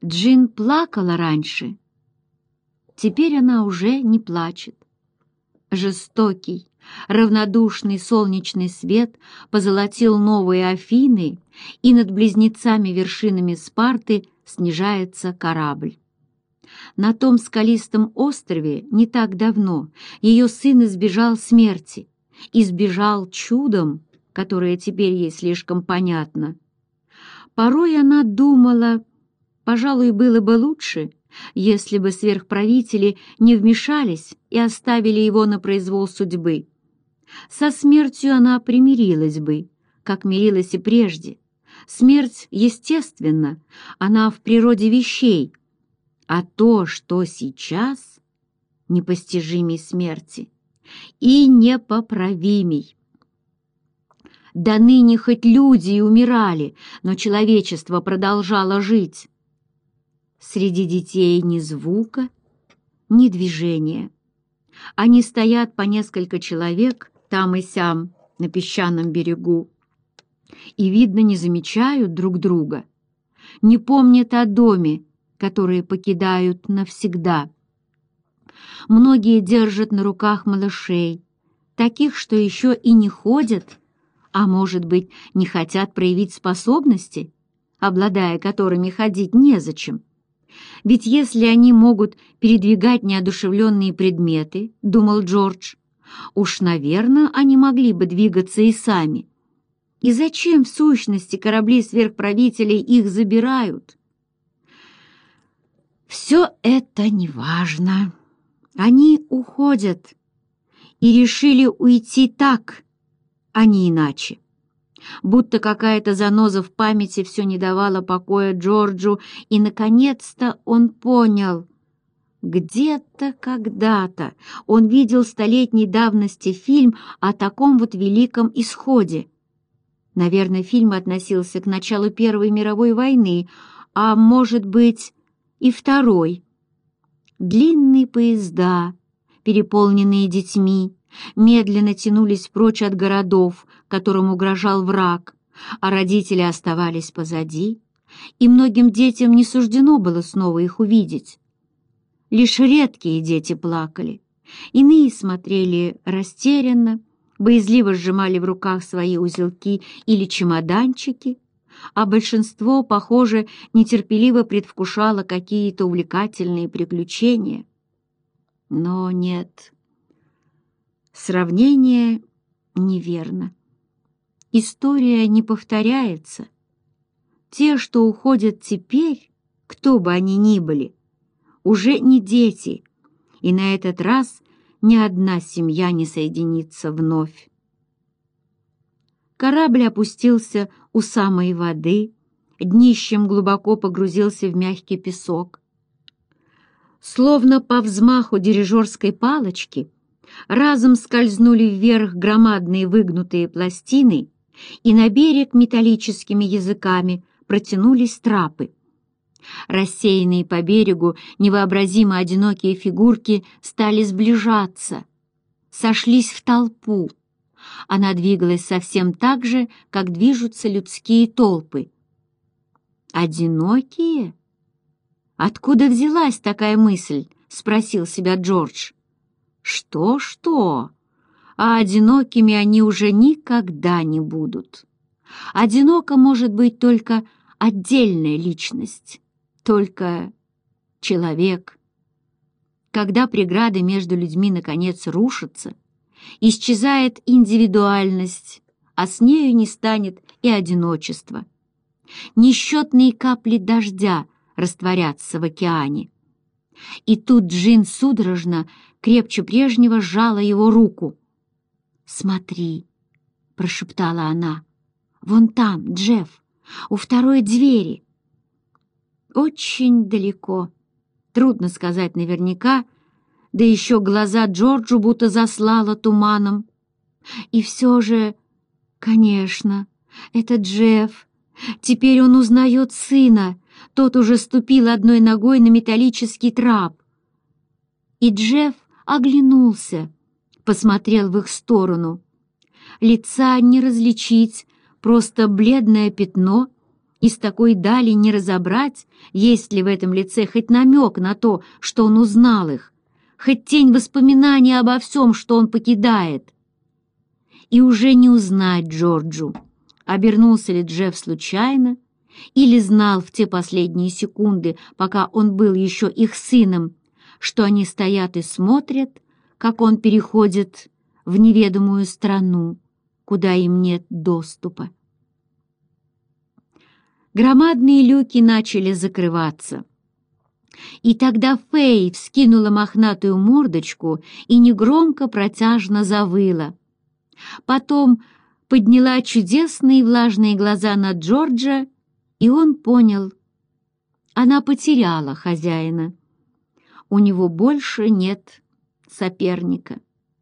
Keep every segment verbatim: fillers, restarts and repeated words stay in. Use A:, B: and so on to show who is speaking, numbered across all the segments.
A: Джин плакала раньше. Теперь она уже не плачет. Жестокий, равнодушный солнечный свет позолотил новые Афины, и над близнецами-вершинами Спарты снижается корабль. На том скалистом острове не так давно ее сын избежал смерти, избежал чудом, которое теперь ей слишком понятно. Порой она думала, пожалуй, было бы лучше, если бы сверхправители не вмешались и оставили его на произвол судьбы. Со смертью она примирилась бы, как мирилась и прежде. Смерть, естественно, она в природе вещей, а то, что сейчас, непостижимей смерти и непоправимей. До ныне хоть люди и умирали, но человечество продолжало жить. Среди детей ни звука, ни движения. Они стоят по несколько человек там и сям на песчаном берегу и, видно, не замечают друг друга, не помнят о доме, который покидают навсегда. Многие держат на руках малышей, таких, что еще и не ходят, а, может быть, не хотят проявить способности, обладая которыми ходить незачем. Ведь если они могут передвигать неодушевленные предметы, думал Джордж, уж, наверное, они могли бы двигаться и сами. И зачем, в сущности, корабли сверхправителей их забирают? Все это неважно. Они уходят и решили уйти так, а не иначе. Будто какая-то заноза в памяти все не давала покоя Джорджу, и, наконец-то, он понял. Где-то, когда-то он видел столетней давности фильм о таком вот великом исходе. Наверное, фильм относился к началу Первой мировой войны, а, может быть, и Второй. Длинные поезда, переполненные детьми, медленно тянулись прочь от городов, которым угрожал враг, а родители оставались позади, и многим детям не суждено было снова их увидеть. Лишь редкие дети плакали, иные смотрели растерянно, боязливо сжимали в руках свои узелки или чемоданчики, а большинство, похоже, нетерпеливо предвкушало какие-то увлекательные приключения. Но нет, сравнение неверно. История не повторяется. Те, что уходят теперь, кто бы они ни были, уже не дети, и на этот раз ни одна семья не соединится вновь. Корабль опустился у самой воды, днищем глубоко погрузился в мягкий песок. Словно по взмаху дирижерской палочки разом скользнули вверх громадные выгнутые пластины, и на берег металлическими языками протянулись трапы. Рассеянные по берегу невообразимо одинокие фигурки стали сближаться, сошлись в толпу. Она двигалась совсем так же, как движутся людские толпы. «Одинокие? Откуда взялась такая мысль?» — спросил себя Джордж. «Что-что? А одинокими они уже никогда не будут. Одинока может быть только отдельная личность, только человек. Когда преграды между людьми наконец рушатся, исчезает индивидуальность, а с нею не станет и одиночество. Несчетные капли дождя растворятся в океане. И тут Джин судорожно, крепче прежнего сжала его руку. «Смотри», — прошептала она, — «вон там, Джефф, у второй двери». Очень далеко, трудно сказать наверняка, да еще глаза Джорджу будто заслало туманом. И все же, конечно, это Джефф. Теперь он узнает сына, тот уже ступил одной ногой на металлический трап. И Джефф оглянулся, посмотрел в их сторону. Лица не различить, просто бледное пятно, Из такой дали не разобрать, есть ли в этом лице хоть намек на то, что он узнал их, хоть тень воспоминаний обо всем, что он покидает. И уже не узнать Джорджу, обернулся ли Джефф случайно, или знал в те последние секунды, пока он был еще их сыном, что они стоят и смотрят, как он переходит в неведомую страну, куда им нет доступа. Громадные люки начали закрываться. И тогда Фэй вскинула мохнатую мордочку и негромко протяжно завыла. Потом подняла чудесные влажные глаза на Джорджа, и он понял, она потеряла хозяина. У него больше нет соперника.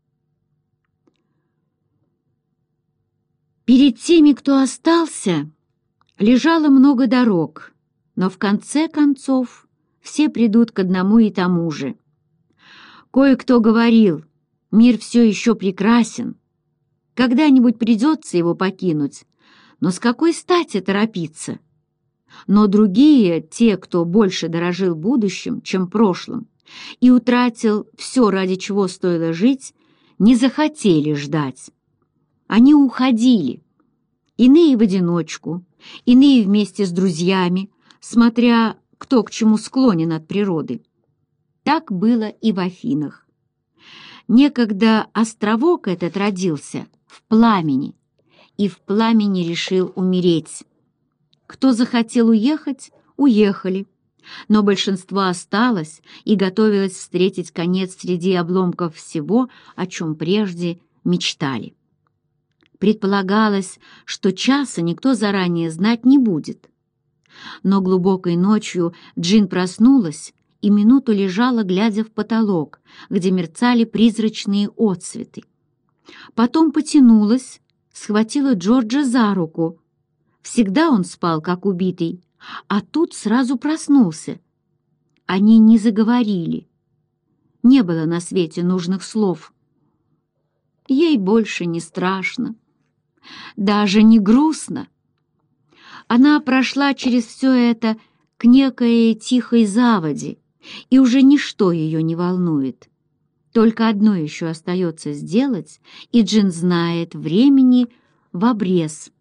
A: Перед теми, кто остался, лежало много дорог, но в конце концов все придут к одному и тому же. Кое-кто говорил, мир все еще прекрасен, когда-нибудь придется его покинуть, но с какой стати торопиться? Но другие, те, кто больше дорожил будущим, чем прошлым, и утратил все, ради чего стоило жить, не захотели ждать. Они уходили, иные в одиночку, иные вместе с друзьями, смотря кто к чему склонен от природы. Так было и в Афинах. Некогда островок этот родился в пламени, и в пламени решил умереть. Кто захотел уехать, уехали, но большинство осталось и готовилось встретить конец среди обломков всего, о чем прежде мечтали. Предполагалось, что часа никто заранее знать не будет. Но глубокой ночью Джин проснулась и минуту лежала, глядя в потолок, где мерцали призрачные отсветы. Потом потянулась, схватила Джорджа за руку. Всегда он спал, как убитый, а тут сразу проснулся. Они не заговорили. Не было на свете нужных слов. Ей больше не страшно, даже не грустно. Она прошла через все это к некой тихой заводе, и уже ничто ее не волнует. Только одно еще остается сделать, и Джин знает, времени в обрез.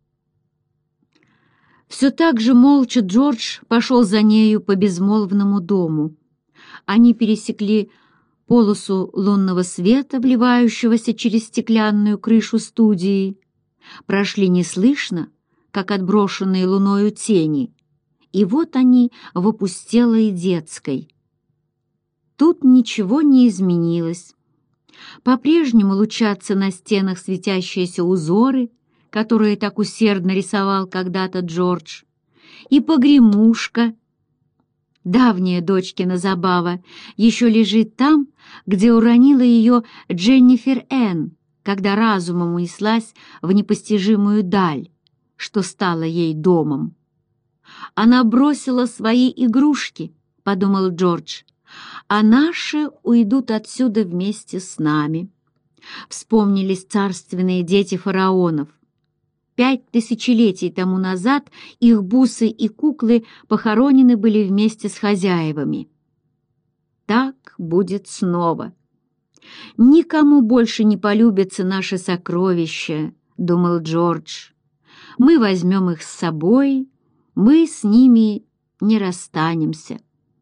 A: Все так же молча Джордж пошел за нею по безмолвному дому. Они пересекли полосу лунного света, вливающегося через стеклянную крышу студии, прошли неслышно, как отброшенные луною тени, и вот они в опустелой детской. Тут ничего не изменилось. По-прежнему лучатся на стенах светящиеся узоры, которые так усердно рисовал когда-то Джордж, и погремушка, давняя дочкина забава, еще лежит там, где уронила ее Дженнифер Энн, когда разумом унеслась в непостижимую даль, что стало ей домом. «Она бросила свои игрушки», — подумал Джордж, «а наши уйдут отсюда вместе с нами». Вспомнились царственные дети фараонов. Пять тысячелетий тому назад их бусы и куклы похоронены были вместе с хозяевами. Так будет снова. «Никому больше не полюбятся наши сокровища», — думал Джордж. «Мы возьмем их с собой, мы с ними не расстанемся».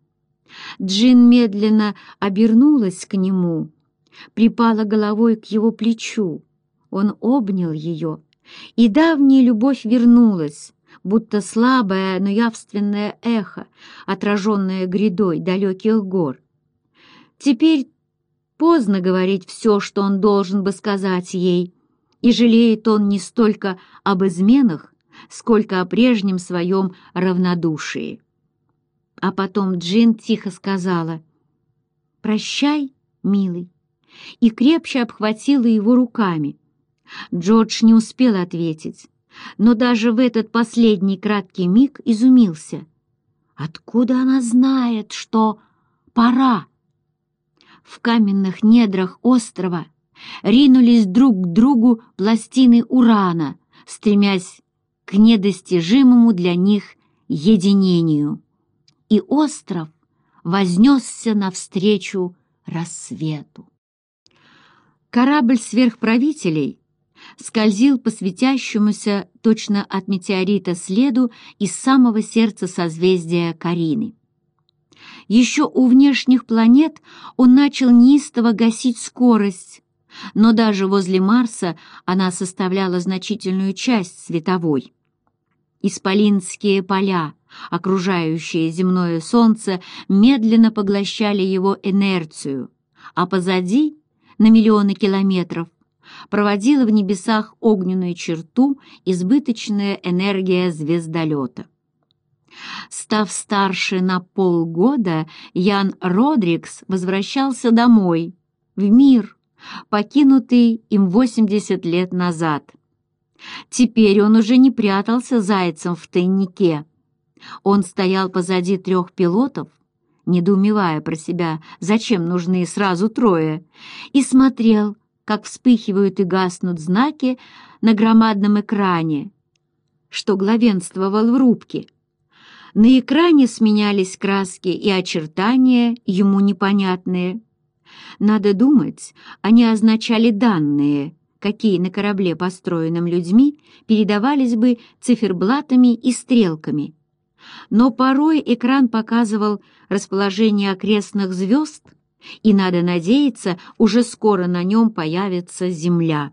A: Джин медленно обернулась к нему, припала головой к его плечу. Он обнял ее, и давняя любовь вернулась, будто слабое, но явственное эхо, отраженное грядой далеких гор. Теперь поздно говорить все, что он должен бы сказать ей, и жалеет он не столько об изменах, сколько о прежнем своем равнодушии. А потом Джин тихо сказала: «Прощай, милый», и крепче обхватила его руками. Джордж не успел ответить, но даже в этот последний краткий миг изумился. Откуда она знает, что пора? В каменных недрах острова ринулись друг к другу пластины урана, стремясь к недостижимому для них единению, и остров вознесся навстречу рассвету. Корабль сверхправителей скользил по светящемуся точно от метеорита следу из самого сердца созвездия Карины. Еще у внешних планет он начал неистово гасить скорость, но даже возле Марса она составляла значительную часть световой. Исполинские поля, окружающие земное Солнце, медленно поглощали его инерцию, а позади, на миллионы километров, проводила в небесах огненную черту избыточная энергия звездолета. Став старше на полгода, Ян Родрикс возвращался домой, в мир, покинутый им восемьдесят лет назад. Теперь он уже не прятался зайцем в тайнике. Он стоял позади трех пилотов, недоумевая про себя, зачем нужны сразу трое, и смотрел, как вспыхивают и гаснут знаки на громадном экране, что главенствовал в рубке. На экране сменялись краски и очертания, ему непонятные. Надо думать, они означали данные, какие на корабле, построенном людьми, передавались бы циферблатами и стрелками. Но порой экран показывал расположение окрестных звезд, и, надо надеяться, уже скоро на нем появится Земля.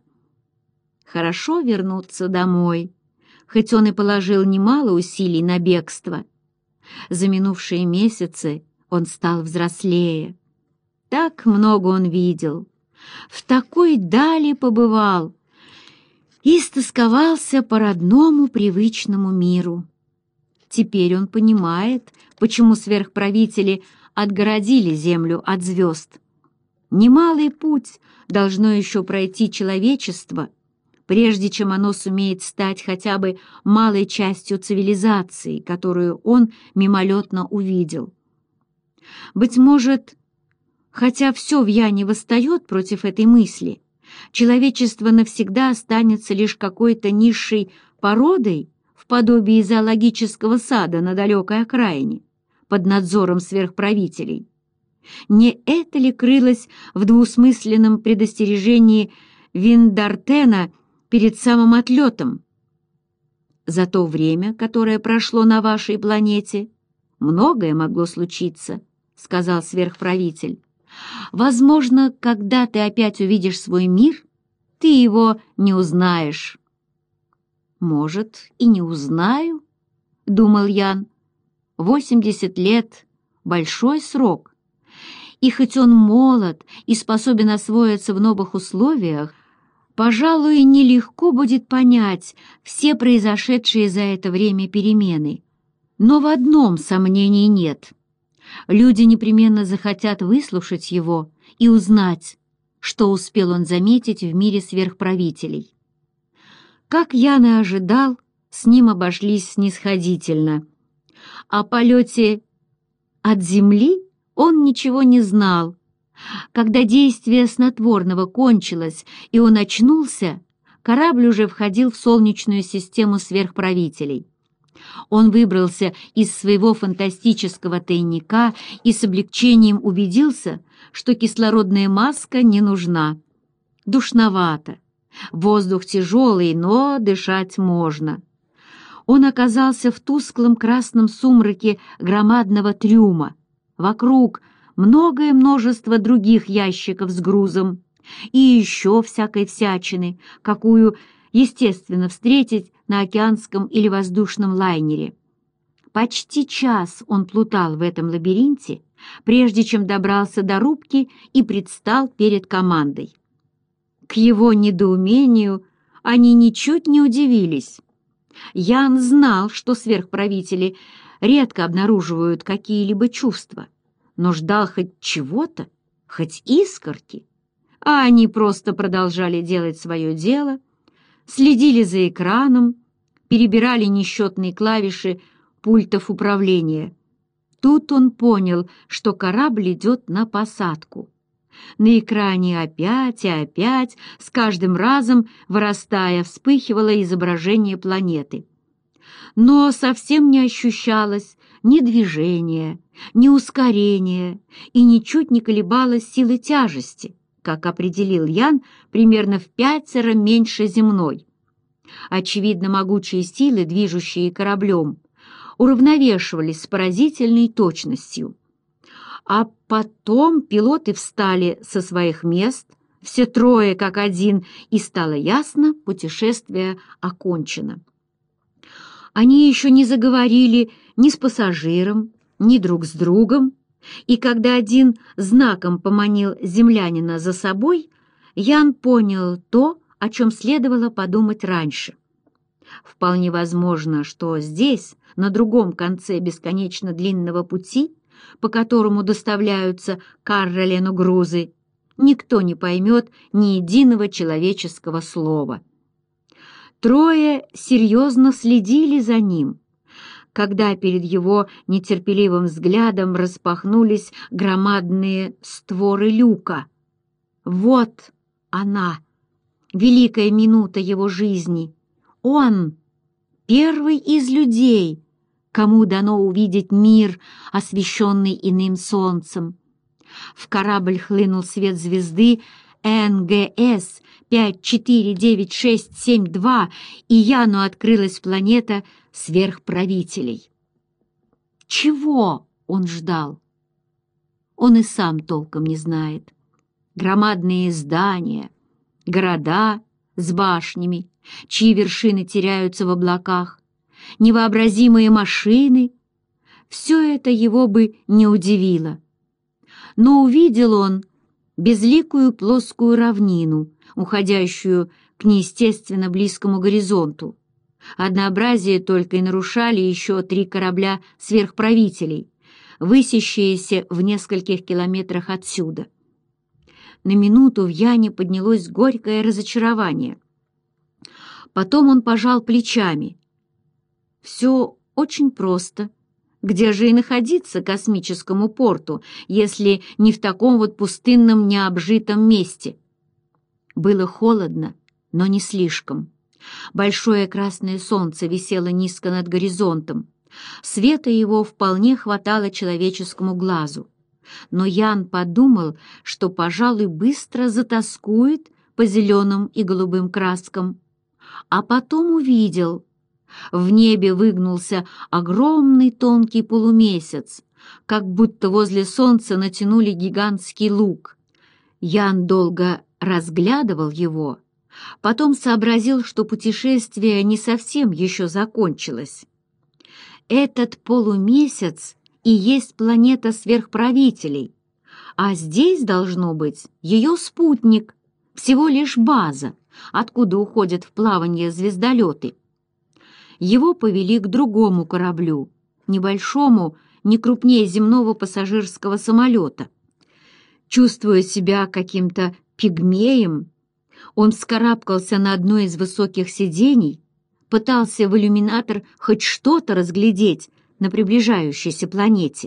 A: Хорошо вернуться домой, хоть он и положил немало усилий на бегство. За минувшие месяцы он стал взрослее. Так много он видел, в такой дали побывал и истосковался по родному привычному миру. Теперь он понимает, почему сверхправители отгородили Землю от звезд. Немалый путь должно еще пройти человечество, прежде чем оно сумеет стать хотя бы малой частью цивилизации, которую он мимолетно увидел. Быть может, хотя все в Яне восстает против этой мысли, человечество навсегда останется лишь какой-то низшей породой в подобии зоологического сада на далекой окраине, под надзором сверхправителей. Не это ли крылось в двусмысленном предостережении Виндартена перед самым отлетом? За то время, которое прошло на вашей планете, многое могло случиться, сказал сверхправитель. Возможно, когда ты опять увидишь свой мир, ты его не узнаешь. Может, и не узнаю, думал Ян. Восемьдесят лет — большой срок. И хоть он молод и способен освоиться в новых условиях, пожалуй, нелегко будет понять все произошедшие за это время перемены. Но в одном сомнений нет. Люди непременно захотят выслушать его и узнать, что успел он заметить в мире сверхправителей. Как Ян и ожидал, с ним обошлись снисходительно. О полете от Земли он ничего не знал. Когда действие снотворного кончилось и он очнулся, корабль уже входил в Солнечную систему сверхправителей. Он выбрался из своего фантастического тайника и с облегчением убедился, что кислородная маска не нужна. Душновато. Воздух тяжелый, но дышать можно. Он оказался в тусклом красном сумраке громадного трюма. Вокруг многое множество других ящиков с грузом и еще всякой всячины, какую, естественно, встретить на океанском или воздушном лайнере. Почти час он плутал в этом лабиринте, прежде чем добрался до рубки и предстал перед командой. К его недоумению они ничуть не удивились. Ян знал, что сверхправители редко обнаруживают какие-либо чувства, но ждал хоть чего-то, хоть искорки, а они просто продолжали делать свое дело, следили за экраном, перебирали несчетные клавиши пультов управления. Тут он понял, что корабль идет на посадку. На экране опять и опять, с каждым разом вырастая, вспыхивало изображение планеты. но совсем не ощущалось ни движения, ни ускорения и ничуть не колебалась сила тяжести, как определил Ян, примерно в пятеро меньше земной. Очевидно, могучие силы, движущие кораблем, уравновешивались с поразительной точностью. А потом пилоты встали со своих мест, все трое как один, и стало ясно, путешествие окончено. Они еще не заговорили ни с пассажиром, ни друг с другом, и когда один знаком поманил землянина за собой, Ян понял то, о чем следовало подумать раньше. Вполне возможно, что здесь, на другом конце бесконечно длинного пути, по которому доставляются Каррелену грузы, никто не поймет ни единого человеческого слова. Трое серьезно следили за ним, когда перед его нетерпеливым взглядом распахнулись громадные створы люка. Вот она, великая минута его жизни. Он, первый из людей, кому дано увидеть мир, освещенный иным солнцем. В корабль хлынул свет звезды эн гэ эс пять четыре девять шесть семь два, и Яну открылась планета сверхправителей. Чего он ждал? Он и сам толком не знает. Громадные здания, города с башнями, чьи вершины теряются в облаках, невообразимые машины — все это его бы не удивило. Но увидел он безликую плоскую равнину, уходящую к неестественно близкому горизонту. Однообразие только и нарушали еще три корабля сверхправителей, высящиеся в нескольких километрах отсюда. На минуту в Яне поднялось горькое разочарование. Потом он пожал плечами. Все очень просто. Где же и находиться космическому порту, если не в таком вот пустынном необжитом месте? Было холодно, но не слишком. Большое красное солнце висело низко над горизонтом. Света его вполне хватало человеческому глазу. Но Ян подумал, что, пожалуй, быстро затоскует по зеленым и голубым краскам. А потом увидел. В небе выгнулся огромный тонкий полумесяц, как будто возле солнца натянули гигантский лук. Ян долго разглядывал его, потом сообразил, что путешествие не совсем еще закончилось. Этот полумесяц и есть планета сверхправителей, а здесь должно быть ее спутник, всего лишь база, откуда уходят в плавание звездолеты. Его повели к другому кораблю, небольшому, не крупнее земного пассажирского самолета. Чувствуя себя каким-то пигмеем, он вскарабкался на одно из высоких сидений, пытался в иллюминатор хоть что-то разглядеть на приближающейся планете.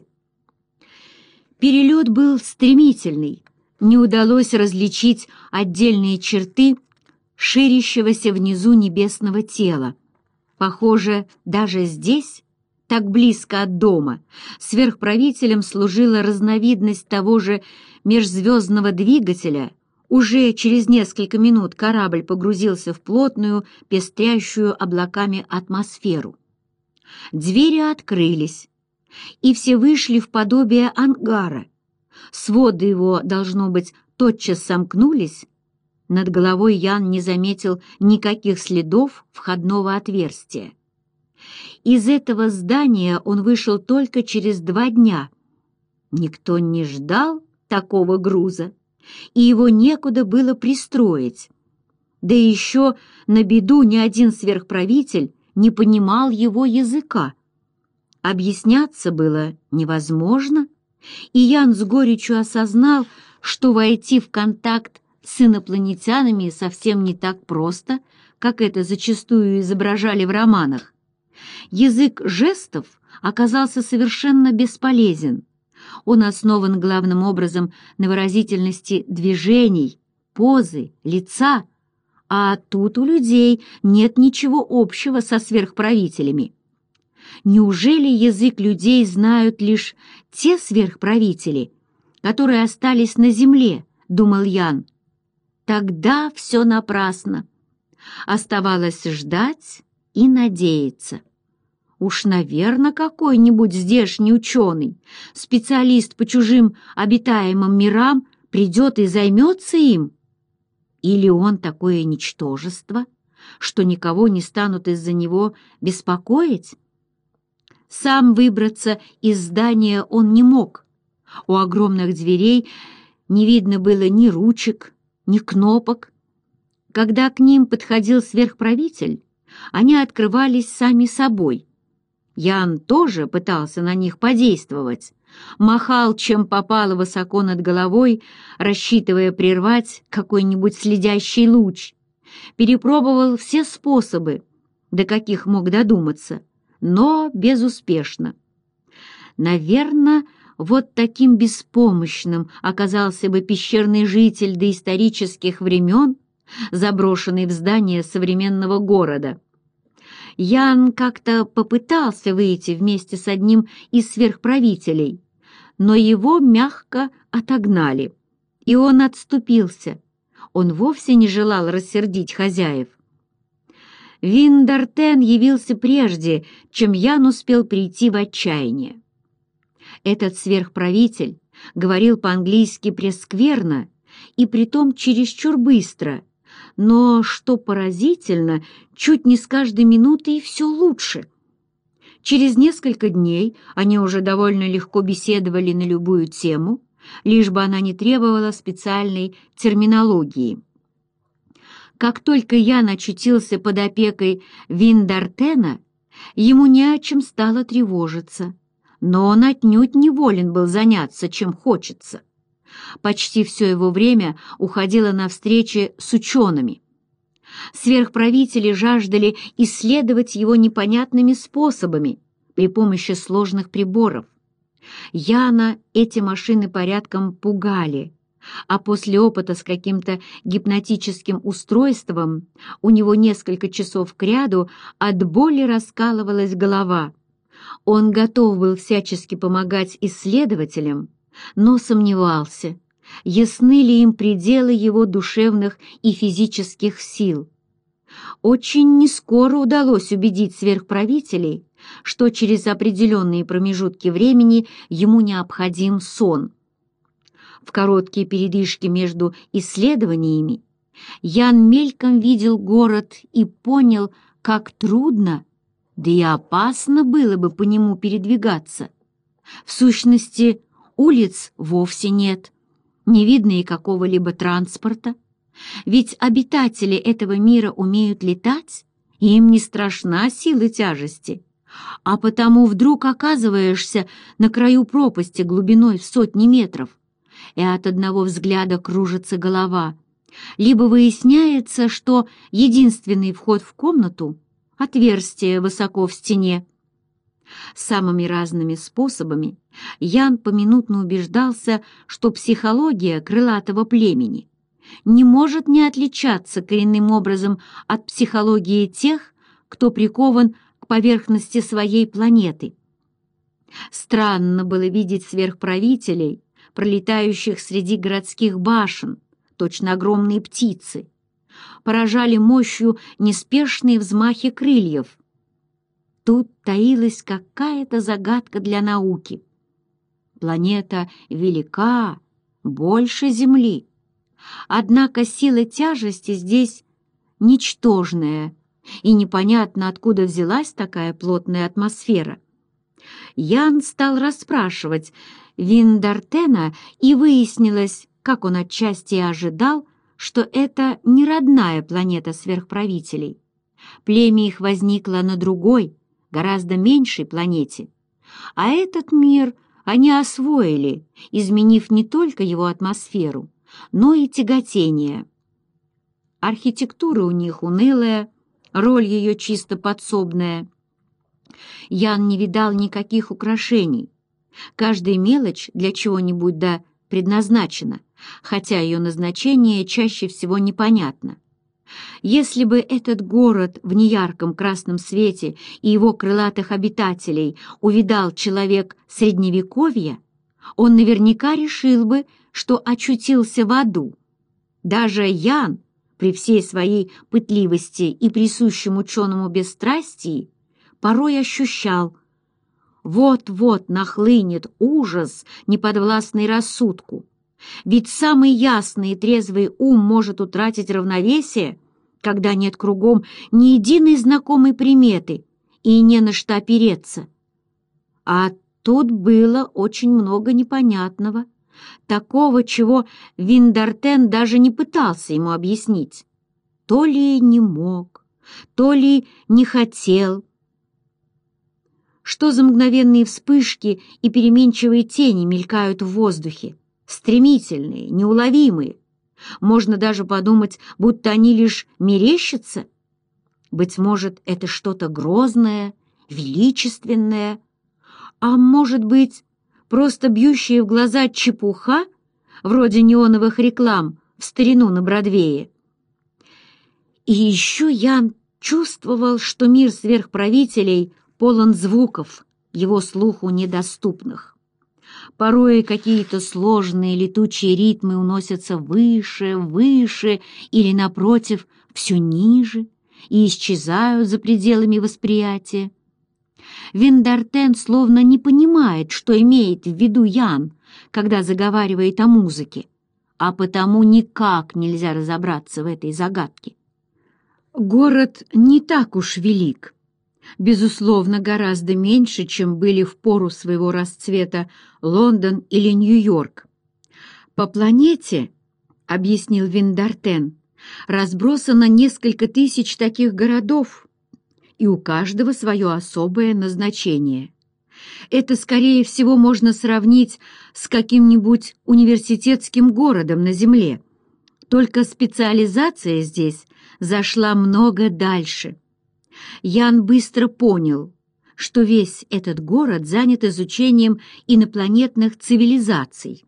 A: Перелет был стремительный, не удалось различить отдельные черты ширящегося внизу небесного тела. Похоже, даже здесь, так близко от дома, сверхправителем служила разновидность того же межзвездного двигателя. Уже через несколько минут корабль погрузился в плотную, пестрящую облаками атмосферу. Двери открылись, и все вышли в подобие ангара. Своды его, должно быть, тотчас сомкнулись. Над головой Ян не заметил никаких следов входного отверстия. Из этого здания он вышел только через два дня. Никто не ждал такого груза, и его некуда было пристроить. Да еще на беду ни один сверхправитель не понимал его языка. Объясняться было невозможно, и Ян с горечью осознал, что войти в контакт с инопланетянами совсем не так просто, как это зачастую изображали в романах. Язык жестов оказался совершенно бесполезен. Он основан главным образом на выразительности движений, позы, лица, А тут у людей нет ничего общего со сверхправителями. Неужели язык людей знают лишь те сверхправители, которые остались на земле, думал Ян. Тогда все напрасно. Оставалось ждать и надеяться. Уж, наверное, какой-нибудь здешний ученый, специалист по чужим обитаемым мирам, придет и займется им. Или он такое ничтожество, что никого не станут из-за него беспокоить? Сам выбраться из здания он не мог. У огромных дверей не видно было ни ручек, ни кнопок. Когда к ним подходил сверхправитель, они открывались сами собой. Ян тоже пытался на них подействовать, махал чем попало высоко над головой, рассчитывая прервать какой-нибудь следящий луч. Перепробовал все способы, до каких мог додуматься, но безуспешно. Наверное, вот таким беспомощным оказался бы пещерный житель доисторических времен, заброшенный в здание современного города. Ян как-то попытался выйти вместе с одним из сверхправителей, но его мягко отогнали, и он отступился. Он вовсе не желал рассердить хозяев. Виндартен явился прежде, чем Ян успел прийти в отчаяние. Этот сверхправитель говорил по-английски прескверно и притом чересчур быстро, но, что поразительно, чуть не с каждой минутой все лучше. Через несколько дней они уже довольно легко беседовали на любую тему, лишь бы она не требовала специальной терминологии. Как только Ян очутился под опекой Виндартена, ему не о чем стало тревожиться, но он отнюдь не волен был заняться, чем хочется. Почти все его время уходило на встречи с учеными. Сверхправители жаждали исследовать его непонятными способами при помощи сложных приборов. Яна эти машины порядком пугали, а после опыта с каким-то гипнотическим устройством у него несколько часов кряду от боли раскалывалась голова. Он готов был всячески помогать исследователям, но сомневался, ясны ли им пределы его душевных и физических сил. Очень нескоро удалось убедить сверхправителей, что через определенные промежутки времени ему необходим сон. В короткие передышки между исследованиями Ян мельком видел город и понял, как трудно, да и опасно было бы по нему передвигаться. В сущности, улиц вовсе нет, не видно и какого-либо транспорта, ведь обитатели этого мира умеют летать, и им не страшна сила тяжести, а потому вдруг оказываешься на краю пропасти глубиной в сотни метров, и от одного взгляда кружится голова. Либо выясняется, что единственный вход в комнату — отверстие высоко в стене. Самыми разными способами Ян поминутно убеждался, что психология крылатого племени не может не отличаться коренным образом от психологии тех, кто прикован к поверхности своей планеты. Странно было видеть сверхправителей, пролетающих среди городских башен, точно огромные птицы. Поражали мощью неспешные взмахи крыльев. Тут таилась какая-то загадка для науки. Планета велика, больше Земли. Однако сила тяжести здесь ничтожная, и непонятно, откуда взялась такая плотная атмосфера. Ян стал расспрашивать Виндартена, и выяснилось, как он отчасти и ожидал, что это не родная планета сверхправителей. Племя их возникло на другой, гораздо меньшей планете, а этот мир они освоили, изменив не только его атмосферу, но и тяготение. Архитектура у них унылая, роль ее чисто подсобная. Ян не видал никаких украшений. Каждая мелочь для чего-нибудь да предназначена, хотя ее назначение чаще всего непонятно. Если бы этот город в неярком красном свете и его крылатых обитателей увидал человек Средневековья, он наверняка решил бы, что очутился в аду. Даже Ян, при всей своей пытливости и присущем ученому бесстрастии, порой ощущал: вот-вот нахлынет ужас, неподвластный рассудку. Ведь самый ясный и трезвый ум может утратить равновесие, когда нет кругом ни единой знакомой приметы и не на что опереться. А тут было очень много непонятного, такого, чего Виндартен даже не пытался ему объяснить. То ли не мог, то ли не хотел. Что за мгновенные вспышки и переменчивые тени мелькают в воздухе, стремительные, неуловимые. Можно даже подумать, будто они лишь мерещатся. Быть может, это что-то грозное, величественное, а может быть, просто бьющая в глаза чепуха, вроде неоновых реклам в старину на Бродвее. И еще Ян чувствовал, что мир сверхправителей полон звуков, его слуху недоступных. Порой какие-то сложные летучие ритмы уносятся выше, выше или, напротив, все ниже и исчезают за пределами восприятия. Виндартен словно не понимает, что имеет в виду Ян, когда заговаривает о музыке, а потому никак нельзя разобраться в этой загадке. Город не так уж велик. Безусловно, гораздо меньше, чем были в пору своего расцвета Лондон или Нью-Йорк. По планете, объяснил Виндартен, разбросано несколько тысяч таких городов, и у каждого свое особое назначение. Это, скорее всего, можно сравнить с каким-нибудь университетским городом на Земле. Только специализация здесь зашла много дальше. Ян быстро понял, что весь этот город занят изучением инопланетных цивилизаций.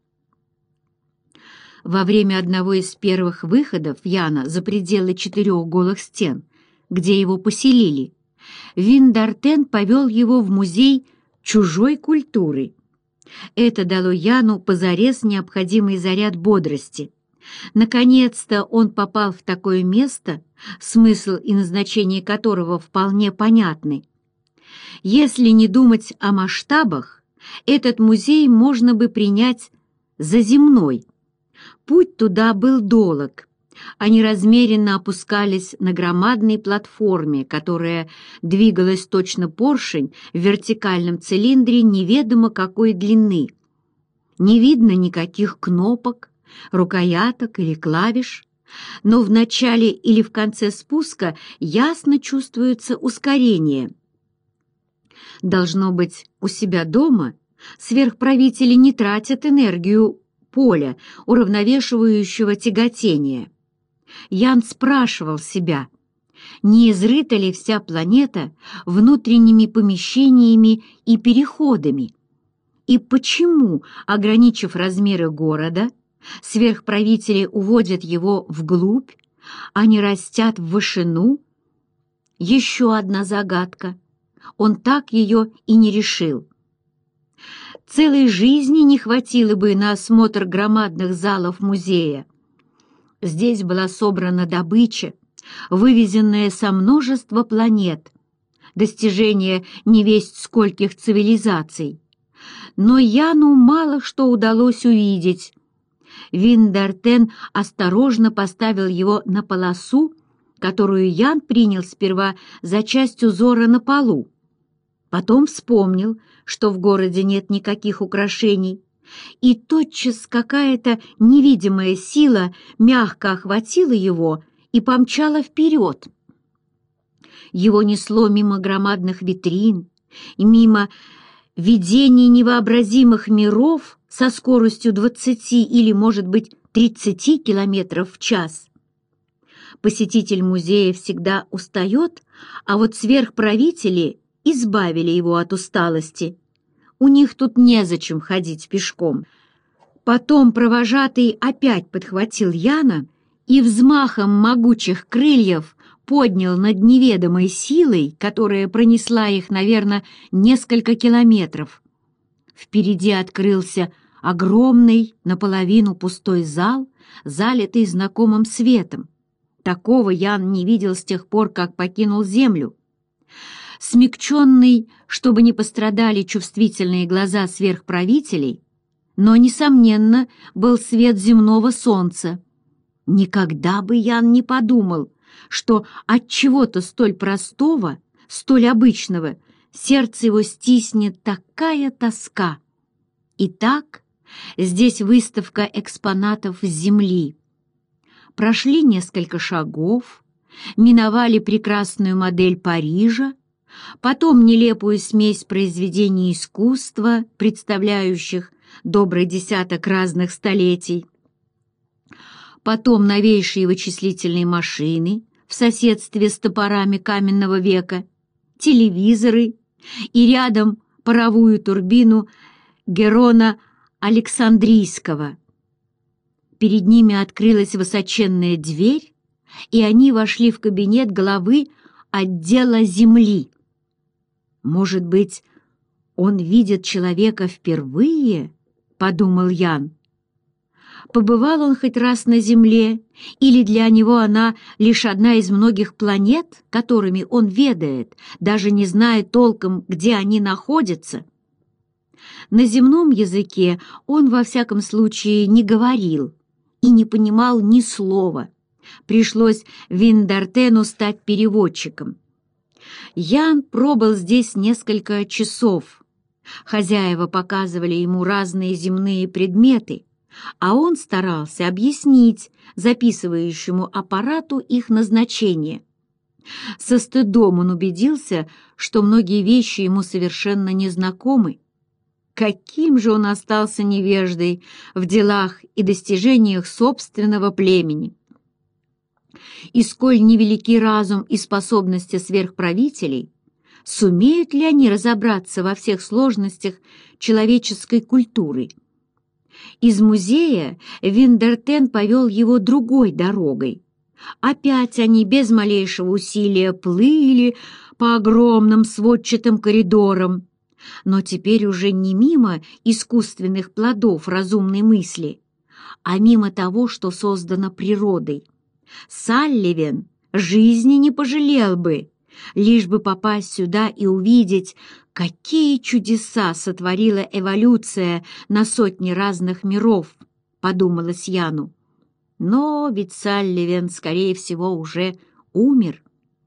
A: Во время одного из первых выходов Яна за пределы четырех голых стен, где его поселили, Виндартен повел его в музей чужой культуры. Это дало Яну позарез необходимый заряд бодрости. Наконец-то он попал в такое место, смысл и назначение которого вполне понятны. Если не думать о масштабах, этот музей можно бы принять за земной. Путь туда был долог. Они размеренно опускались на громадной платформе, которая двигалась точно поршень в вертикальном цилиндре неведомо какой длины. Не видно никаких кнопок, рукояток или клавиш, но в начале или в конце спуска ясно чувствуется ускорение. Должно быть, у себя дома сверхправители не тратят энергию поля, уравновешивающего тяготение. Ян спрашивал себя, не изрыта ли вся планета внутренними помещениями и переходами, и почему, ограничив размеры города, сверхправители уводят его вглубь, а не растят в вышину? Еще одна загадка. Он так ее и не решил. Целой жизни не хватило бы на осмотр громадных залов музея. Здесь была собрана добыча, вывезенная со множества планет, достижение невесть скольких цивилизаций. Но Яну мало что удалось увидеть. Виндартен осторожно поставил его на полосу, которую Ян принял сперва за часть узора на полу. Потом вспомнил, что в городе нет никаких украшений, и тотчас какая-то невидимая сила мягко охватила его и помчала вперед. Его несло мимо громадных витрин и мимо видений невообразимых миров со скоростью двадцати или, может быть, тридцати километров в час. Посетитель музея всегда устает, а вот сверхправители избавили его от усталости. У них тут незачем ходить пешком. Потом провожатый опять подхватил Яна и взмахом могучих крыльев поднял над неведомой силой, которая пронесла их, наверное, несколько километров. Впереди открылся огромный, наполовину пустой зал, залитый знакомым светом. Такого Ян не видел с тех пор, как покинул Землю. Смягченный, чтобы не пострадали чувствительные глаза сверхправителей, но, несомненно, был свет земного солнца. Никогда бы Ян не подумал, что от чего-то столь простого, столь обычного, сердце его стиснет такая тоска. Итак, здесь выставка экспонатов с Земли. Прошли несколько шагов, миновали прекрасную модель Парижа, потом нелепую смесь произведений искусства, представляющих добрый десяток разных столетий, потом новейшие вычислительные машины в соседстве с топорами каменного века, телевизоры и рядом паровую турбину Герона Александрийского. Перед ними открылась высоченная дверь, и они вошли в кабинет главы отдела Земли. «Может быть, он видит человека впервые?» — подумал Ян. Побывал он хоть раз на Земле, или для него она лишь одна из многих планет, которыми он ведает, даже не зная толком, где они находятся? На земном языке он, во всяком случае, не говорил и не понимал ни слова. Пришлось Виндартену стать переводчиком. Ян пробыл здесь несколько часов. Хозяева показывали ему разные земные предметы, а он старался объяснить записывающему аппарату их назначение. Со стыдом он убедился, что многие вещи ему совершенно незнакомы. Каким же он остался невеждой в делах и достижениях собственного племени! И сколь невелики разум и способности сверхправителей, сумеют ли они разобраться во всех сложностях человеческой культуры? Из музея Виндертен повел его другой дорогой. Опять они без малейшего усилия плыли по огромным сводчатым коридорам, но теперь уже не мимо искусственных плодов разумной мысли, а мимо того, что создано природой. Салливен жизни не пожалел бы, лишь бы попасть сюда и увидеть, какие чудеса сотворила эволюция на сотни разных миров, подумалось Яну. Но ведь Салливен, скорее всего, уже умер.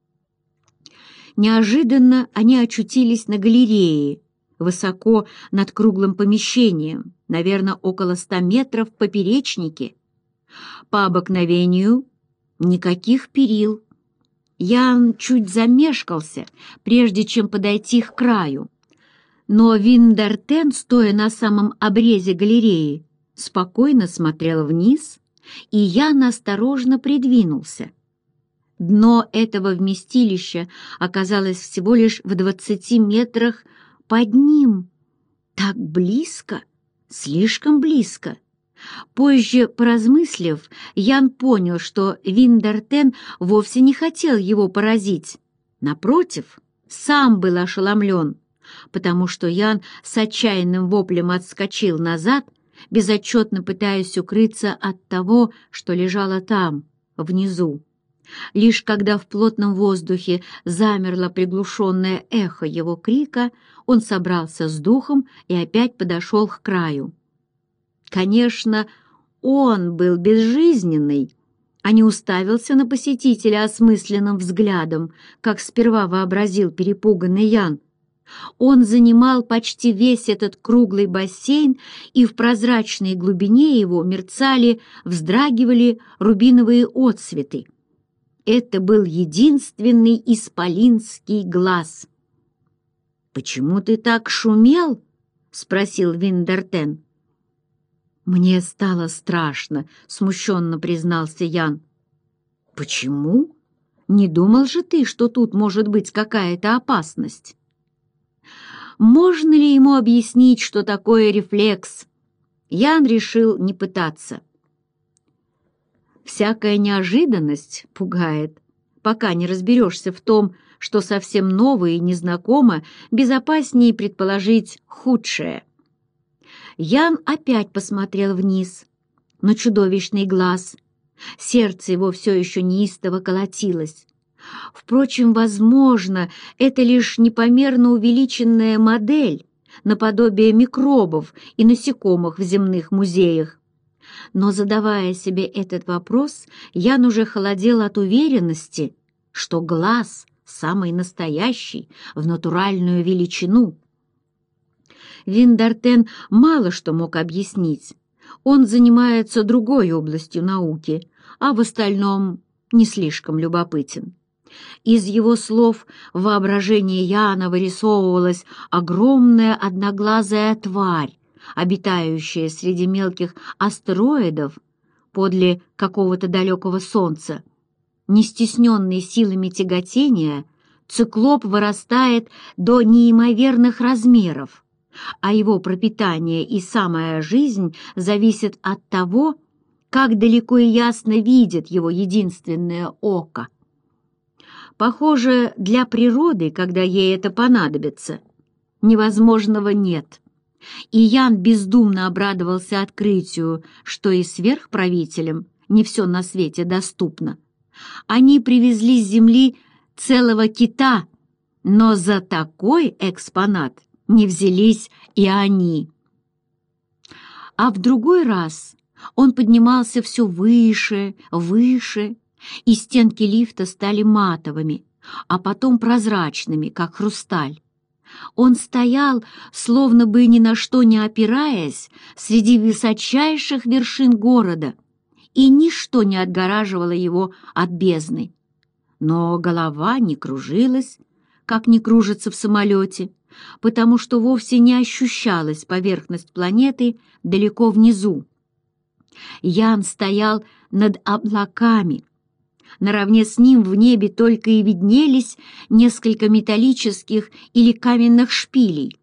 A: Неожиданно они очутились на галерее, высоко над круглым помещением, наверное, около ста метров в поперечнике. По обыкновению никаких перил. Ян чуть замешкался, прежде чем подойти к краю. Но Виндертен, стоя на самом обрезе галереи, спокойно смотрел вниз, и Ян осторожно придвинулся. Дно этого вместилища оказалось всего лишь в двадцати метрах под ним. Так близко, слишком близко. Позже, поразмыслив, Ян понял, что Виндертен вовсе не хотел его поразить. Напротив, сам был ошеломлен, потому что Ян с отчаянным воплем отскочил назад, безотчетно пытаясь укрыться от того, что лежало там, внизу. Лишь когда в плотном воздухе замерло приглушенное эхо его крика, он собрался с духом и опять подошел к краю. Конечно, он был безжизненный, а не уставился на посетителя осмысленным взглядом, как сперва вообразил перепуганный Ян. Он занимал почти весь этот круглый бассейн, и в прозрачной глубине его мерцали, вздрагивали рубиновые отсветы. Это был единственный исполинский глаз. «Почему ты так шумел?» — спросил Виндертен. «Мне стало страшно», — смущенно признался Ян. «Почему? Не думал же ты, что тут может быть какая-то опасность?» Можно ли ему объяснить, что такое рефлекс? Ян решил не пытаться. Всякая неожиданность пугает, пока не разберешься в том, что совсем новое и незнакомо, безопаснее предположить худшее. Ян опять посмотрел вниз, на чудовищный глаз. Сердце его все еще неистово колотилось. Впрочем, возможно, это лишь непомерно увеличенная модель, наподобие микробов и насекомых в земных музеях. Но, задавая себе этот вопрос, Ян уже холодел от уверенности, что глаз самый настоящий, в натуральную величину. Виндартен мало что мог объяснить. Он занимается другой областью науки, а в остальном не слишком любопытен. Из его слов в воображении Яна вырисовывалась огромная одноглазая тварь, обитающая среди мелких астероидов подле какого-то далекого солнца. Не стесненный силами тяготения, циклоп вырастает до неимоверных размеров, а его пропитание и самая жизнь зависят от того, как далеко и ясно видит его единственное око. Похоже, для природы, когда ей это понадобится, невозможного нет. И Ян бездумно обрадовался открытию, что и сверхправителям не все на свете доступно. Они привезли с земли целого кита, но за такой экспонат не взялись и они. А в другой раз он поднимался все выше, выше, и стенки лифта стали матовыми, а потом прозрачными, как хрусталь. Он стоял, словно бы ни на что не опираясь, среди высочайших вершин города, и ничто не отгораживало его от бездны. Но голова не кружилась, как не кружится в самолете, потому что вовсе не ощущалась поверхность планеты далеко внизу. Ян стоял над облаками. Наравне с ним в небе только и виднелись несколько металлических или каменных шпилей.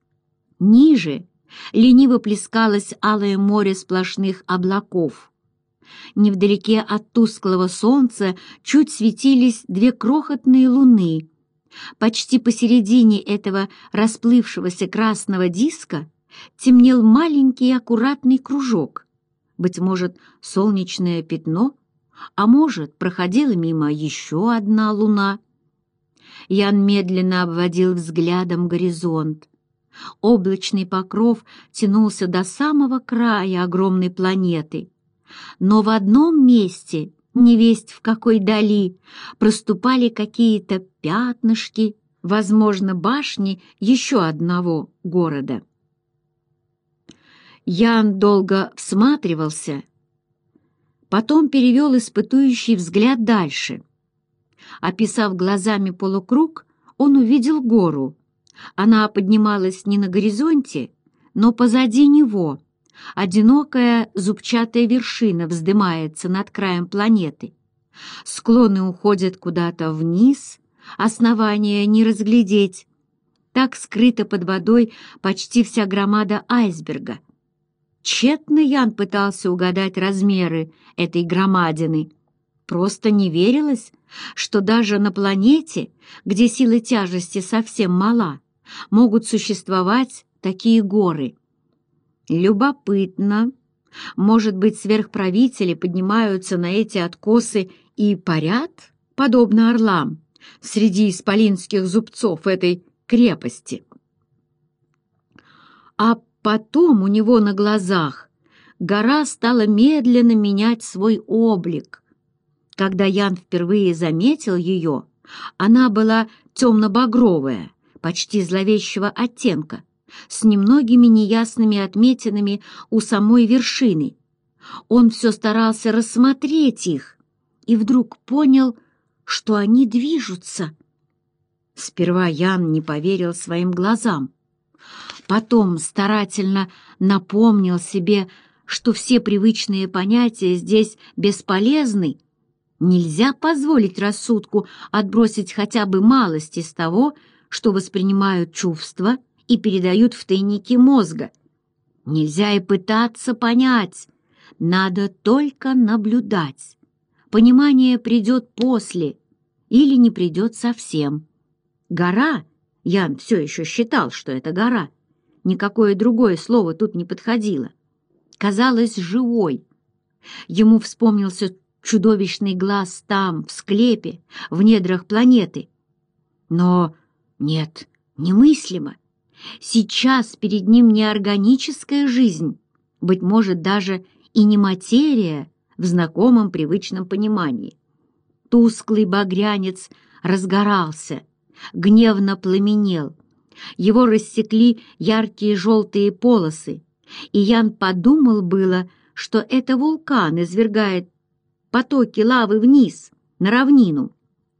A: Ниже лениво плескалось алое море сплошных облаков. Невдалеке от тусклого солнца чуть светились две крохотные луны. Почти посередине этого расплывшегося красного диска темнел маленький аккуратный кружок, быть может, солнечное пятно, а может, проходила мимо еще одна луна. Ян медленно обводил взглядом горизонт. Облачный покров тянулся до самого края огромной планеты, но в одном месте, невесть в какой дали, проступали какие-то пятнышки, возможно, башни еще одного города. Ян долго всматривался, потом перевел испытующий взгляд дальше. Описав глазами полукруг, он увидел гору. Она поднималась не на горизонте, но позади него. Одинокая зубчатая вершина вздымается над краем планеты. Склоны уходят куда-то вниз, основания не разглядеть. Так скрыта под водой почти вся громада айсберга. Тщетно Ян пытался угадать размеры этой громадины. Просто не верилось, что даже на планете, где сила тяжести совсем мала, могут существовать такие горы. Любопытно. Может быть, сверхправители поднимаются на эти откосы и парят, подобно орлам, среди исполинских зубцов этой крепости. А потом у него на глазах гора стала медленно менять свой облик. Когда Ян впервые заметил ее, она была темно-багровая, почти зловещего оттенка, с немногими неясными отметинами у самой вершины. Он все старался рассмотреть их и вдруг понял, что они движутся. Сперва Ян не поверил своим глазам. Потом старательно напомнил себе, что все привычные понятия здесь бесполезны. Нельзя позволить рассудку отбросить хотя бы малость из того, что воспринимают чувства и передают в тайники мозга. Нельзя и пытаться понять, Надо только наблюдать. Понимание придет после или не придет совсем. Гора, Ян все еще считал, что это гора, никакое другое слово тут не подходило, казалась живой. Ему вспомнился чудовищный глаз там, в склепе, в недрах планеты. Но нет, немыслимо. Сейчас перед ним не органическая жизнь, быть может, даже и не материя в знакомом привычном понимании. Тусклый багрянец разгорался, гневно пламенел. Его рассекли яркие желтые полосы, и Ян подумал было, что это вулкан извергает потоки лавы вниз, на равнину.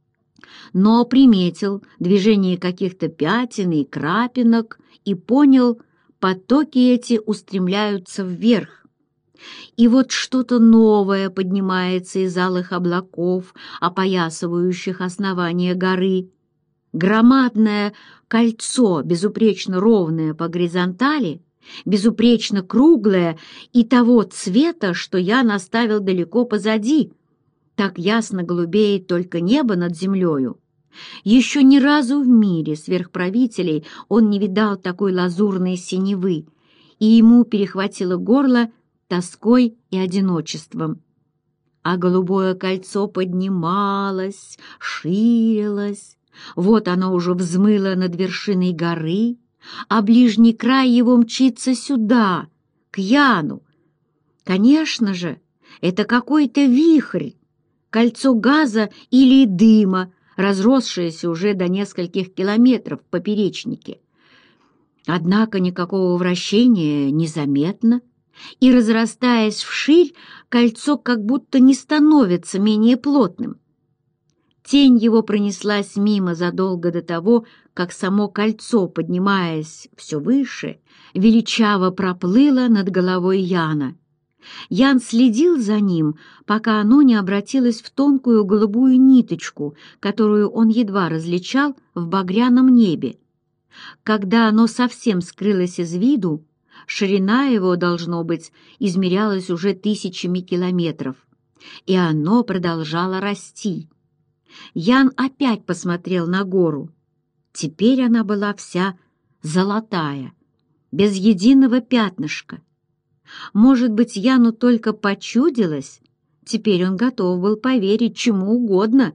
A: Но приметил движение каких-то пятен и крапинок и понял, потоки эти устремляются вверх. И вот что-то новое поднимается из алых облаков, опоясывающих основание горы. Громадное кольцо, безупречно ровное по горизонтали, безупречно круглое и того цвета, что я наставил далеко позади. Так ясно голубеет только небо над землею. Еще ни разу в мире сверхправителей он не видал такой лазурной синевы, и ему перехватило горло тоской и одиночеством. А голубое кольцо поднималось, ширилось. Вот оно уже взмыло над вершиной горы, а ближний край его мчится сюда, к Яну. Конечно же, это какой-то вихрь, кольцо газа или дыма, разросшееся уже до нескольких километров в поперечнике. Однако никакого вращения незаметно, и, разрастаясь вширь, кольцо как будто не становится менее плотным. Тень его пронеслась мимо задолго до того, как само кольцо, поднимаясь все выше, величаво проплыло над головой Яна. Ян следил за ним, пока оно не обратилось в тонкую голубую ниточку, которую он едва различал в багряном небе. Когда оно совсем скрылось из виду, ширина его, должно быть, измерялась уже тысячами километров, и оно продолжало расти. Ян опять посмотрел на гору. Теперь она была вся золотая, без единого пятнышка. Может быть, Яну только почудилось, теперь он готов был поверить чему угодно.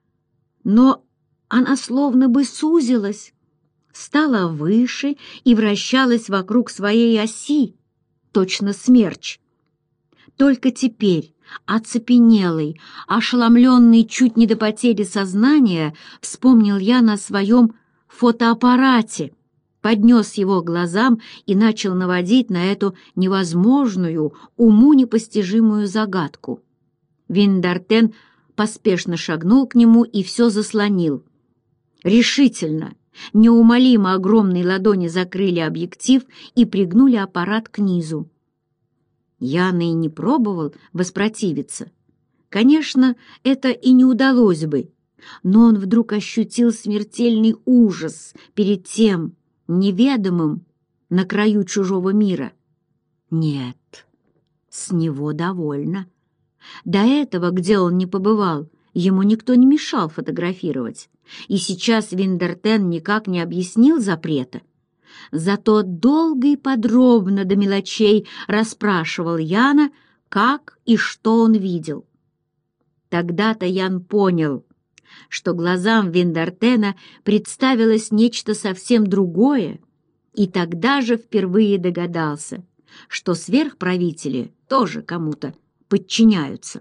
A: Но она словно бы сузилась, стала выше и вращалась вокруг своей оси, точно смерч. Только теперь, оцепенелый, ошеломленный чуть не до потери сознания, вспомнил я на своем фотоаппарате, поднес его к глазам и начал наводить на эту невозможную, уму непостижимую загадку. Виндартен поспешно шагнул к нему и все заслонил. Решительно, неумолимо огромные ладони закрыли объектив и пригнули аппарат к низу. Ян и не пробовал воспротивиться. Конечно, это и не удалось бы, но он вдруг ощутил смертельный ужас перед тем неведомым на краю чужого мира. Нет, с него довольно. До этого, где он не побывал, ему никто не мешал фотографировать, и сейчас Виндертен никак не объяснил запрета. Зато долго и подробно до мелочей расспрашивал Яна, как и что он видел. Тогда-то Ян понял, что глазам Виндертена представилось нечто совсем другое, и тогда же впервые догадался, что сверхправители тоже кому-то подчиняются.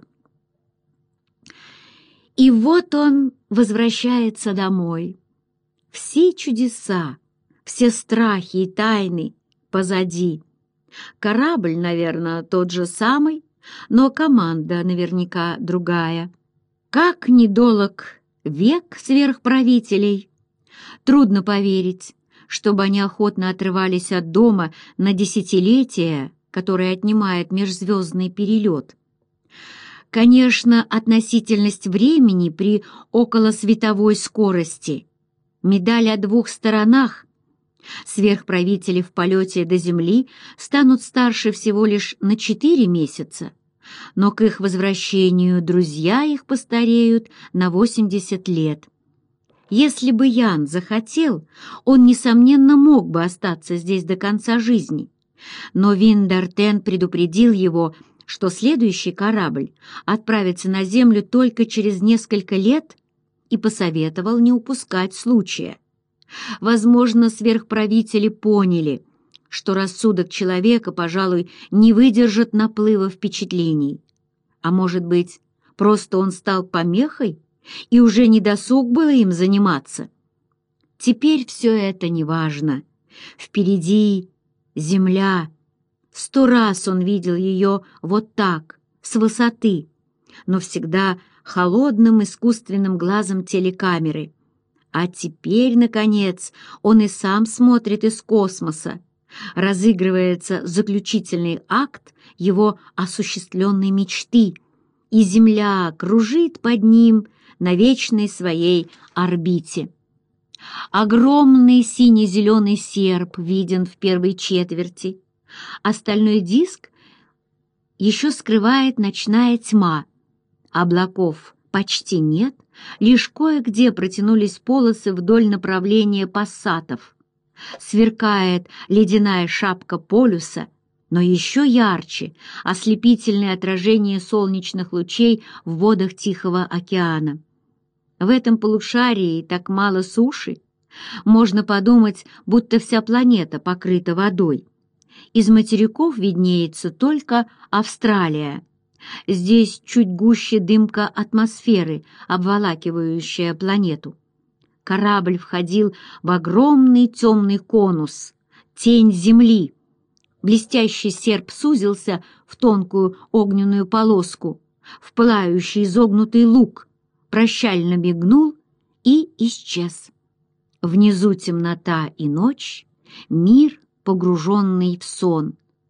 A: И вот он возвращается домой. Все чудеса, все страхи и тайны позади. Корабль, наверное, тот же самый, но команда наверняка другая. Как недолог век сверхправителей! Трудно поверить, чтобы они охотно отрывались от дома на десятилетия, которые отнимает межзвездный перелет. Конечно, относительность времени при околосветовой скорости, медаль о двух сторонах, Сверхправители в полете до Земли станут старше всего лишь на четыре месяца, но к их возвращению друзья их постареют на восемьдесят лет. Если бы Ян захотел, он, несомненно, мог бы остаться здесь до конца жизни, но Виндартен предупредил его, что следующий корабль отправится на Землю только через несколько лет, и посоветовал не упускать случая. Возможно, сверхправители поняли, что рассудок человека, пожалуй, не выдержит наплыва впечатлений. А может быть, просто он стал помехой, и уже не досуг было им заниматься. Теперь все это неважно. Впереди Земля. Сто раз он видел ее вот так, с высоты, но всегда холодным искусственным глазом телекамеры. А теперь, наконец, он и сам смотрит из космоса. Разыгрывается заключительный акт его осуществленной мечты, и Земля кружит под ним на вечной своей орбите. Огромный сине-зеленый серп виден в первой четверти. Остальной диск еще скрывает ночная тьма. Облаков почти нет, лишь кое-где протянулись полосы вдоль направления пассатов. Сверкает ледяная шапка полюса, но еще ярче ослепительное отражение солнечных лучей в водах Тихого океана. В этом полушарии так мало суши, можно подумать, будто вся планета покрыта водой. Из материков виднеется только Австралия. Здесь чуть гуще дымка атмосферы, обволакивающая планету. Корабль входил в огромный темный конус, тень Земли. Блестящий серп сузился в тонкую огненную полоску, в пылающий изогнутый лук, прощально мигнул и исчез. Внизу темнота и ночь, мир, погруженный в сон.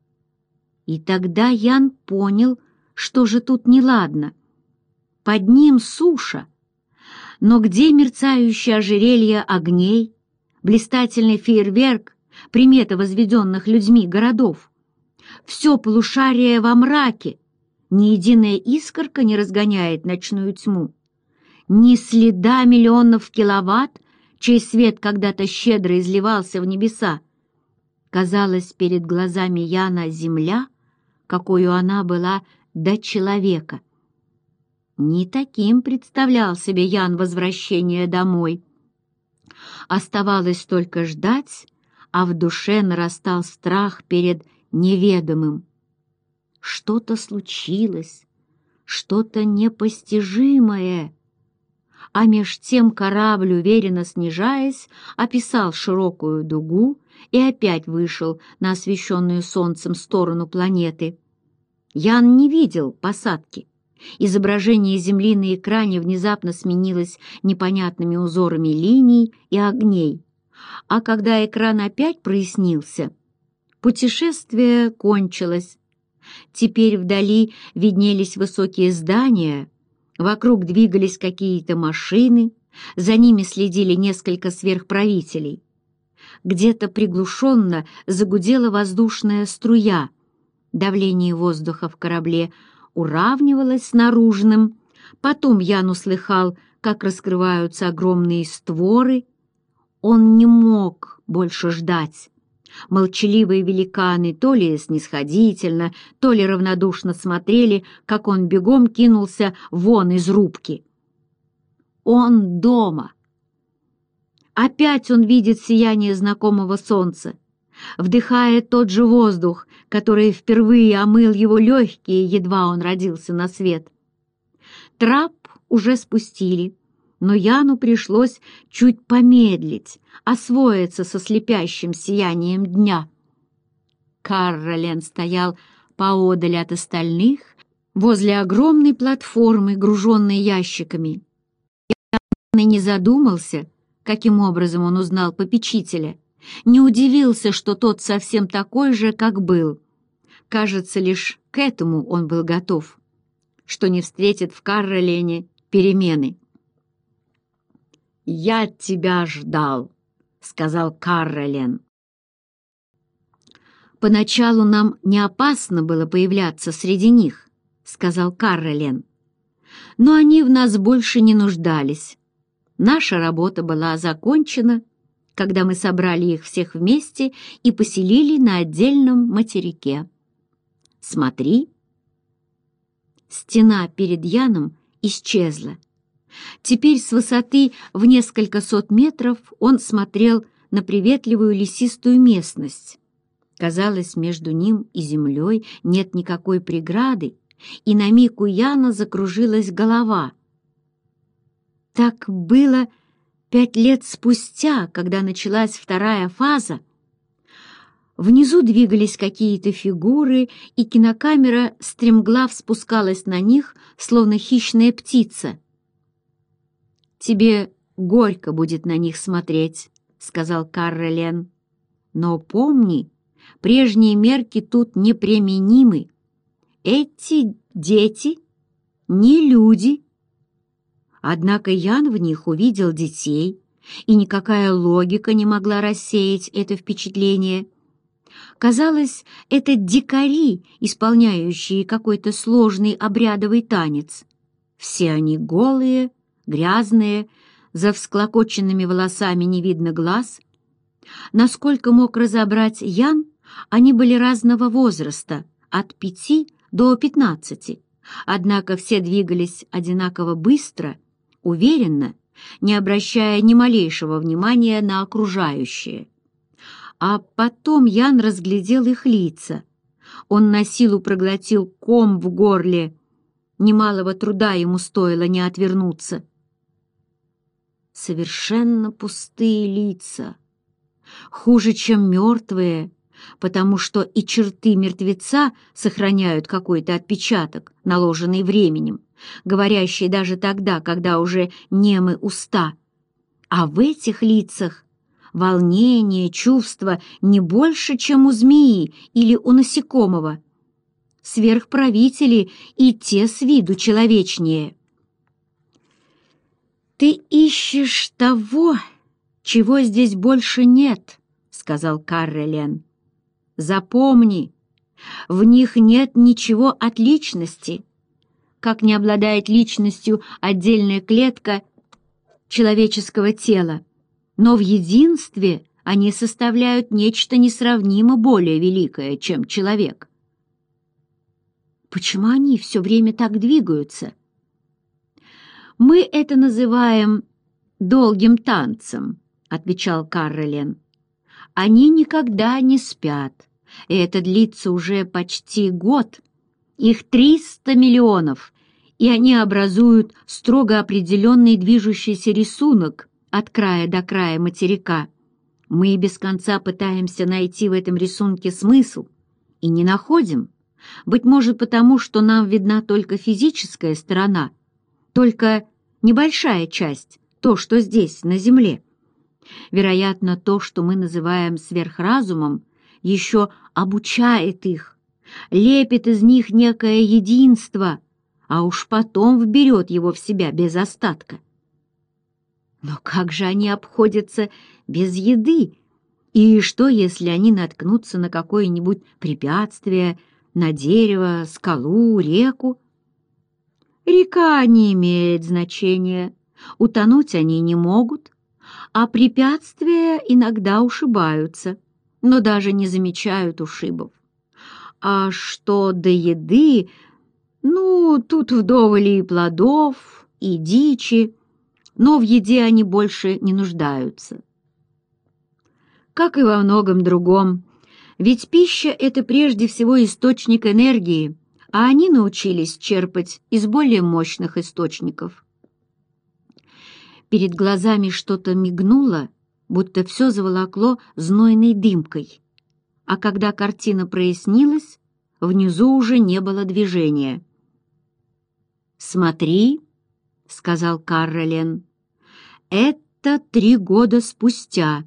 A: И тогда Ян понял, что же тут неладно. Под ним суша, но где мерцающее ожерелье огней, блистательный фейерверк, примета возведенных людьми городов? Все полушарие во мраке, ни единая искорка не разгоняет ночную тьму, ни следа миллионов киловатт, чей свет когда-то щедро изливался в небеса. Казалось, перед глазами Яна земля, какую она была до человека. Не таким представлял себе Ян возвращение домой. Оставалось только ждать, а в душе нарастал страх перед неведомым. Что-то случилось, что-то непостижимое. А меж тем корабль, уверенно снижаясь, описал широкую дугу и опять вышел на освещенную солнцем сторону планеты. Ян не видел посадки. Изображение Земли на экране внезапно сменилось непонятными узорами линий и огней. А когда экран опять прояснился, путешествие кончилось. Теперь вдали виднелись высокие здания, вокруг двигались какие-то машины, за ними следили несколько сверхправителей. Где-то приглушенно загудела воздушная струя. Давление воздуха в корабле уравнивалось с наружным. Потом Ян услыхал, как раскрываются огромные створы. Он не мог больше ждать. Молчаливые великаны то ли снисходительно, то ли равнодушно смотрели, как он бегом кинулся вон из рубки. Он дома. Опять он видит сияние знакомого солнца, вдыхает тот же воздух, который впервые омыл его легкие, едва он родился на свет. Трап уже спустили, но Яну пришлось чуть помедлить, освоиться со слепящим сиянием дня. Карролен стоял поодаль от остальных, возле огромной платформы, груженной ящиками. Ян и не задумался, каким образом он узнал попечителя, не удивился, что тот совсем такой же, как был. Кажется, лишь к этому он был готов, что не встретит в Карролене перемены. «Я тебя ждал», — сказал Карролен. «Поначалу нам не опасно было появляться среди них», — сказал Каррелен. «Но они в нас больше не нуждались. Наша работа была закончена, когда мы собрали их всех вместе и поселили на отдельном материке. Смотри». Стена перед Яном исчезла. Теперь с высоты в несколько сот метров он смотрел на приветливую лесистую местность. Казалось, между ним и землей нет никакой преграды, и на миг у Яна закружилась голова. Так было пять лет спустя, когда началась вторая фаза. Внизу двигались какие-то фигуры, и кинокамера стремглав спускалась на них, словно хищная птица. «Тебе горько будет на них смотреть», — сказал Каррелен. «Но помни, прежние мерки тут неприменимы. Эти дети не люди». Однако Ян в них увидел детей, и никакая логика не могла рассеять это впечатление. Казалось, это дикари, исполняющие какой-то сложный обрядовый танец. Все они голые, грязные, за всклокоченными волосами не видно глаз. Насколько мог разобрать Ян, они были разного возраста, от пяти до пятнадцати, однако все двигались одинаково быстро, уверенно, не обращая ни малейшего внимания на окружающее. А потом Ян разглядел их лица. Он на силу проглотил ком в горле. Немалого труда ему стоило не отвернуться. Совершенно пустые лица. Хуже, чем мертвые, потому что и черты мертвеца сохраняют какой-то отпечаток, наложенный временем, говорящий даже тогда, когда уже немы уста. А в этих лицах волнение, чувство не больше, чем у змеи или у насекомого. Сверхправители и те с виду человечнее. «Ты ищешь того, чего здесь больше нет», — сказал Каррелен. «Запомни, в них нет ничего от личности, как не обладает личностью отдельная клетка человеческого тела, но в единстве они составляют нечто несравнимо более великое, чем человек». «Почему они все время так двигаются?» «Мы это называем долгим танцем», — отвечал Каррелен. «Они никогда не спят, и это длится уже почти год. Их триста миллионов, и они образуют строго определенный движущийся рисунок от края до края материка. Мы без конца пытаемся найти в этом рисунке смысл, и не находим. Быть может, потому что нам видна только физическая сторона, только небольшая часть, то, что здесь, на Земле. Вероятно, то, что мы называем сверхразумом, еще обучает их, лепит из них некое единство, а уж потом вберет его в себя без остатка. Но как же они обходятся без еды? И что, если они наткнутся на какое-нибудь препятствие, на дерево, скалу, реку? Река не имеет значения, утонуть они не могут, а препятствия иногда ушибаются, но даже не замечают ушибов. А что до еды, ну, тут вдоволь и плодов, и дичи, но в еде они больше не нуждаются. Как и во многом другом, ведь пища — это прежде всего источник энергии, а они научились черпать из более мощных источников. Перед глазами что-то мигнуло, будто все заволокло знойной дымкой. А когда картина прояснилась, внизу уже не было движения. «Смотри», — сказал Каррелен, — «это три года спустя».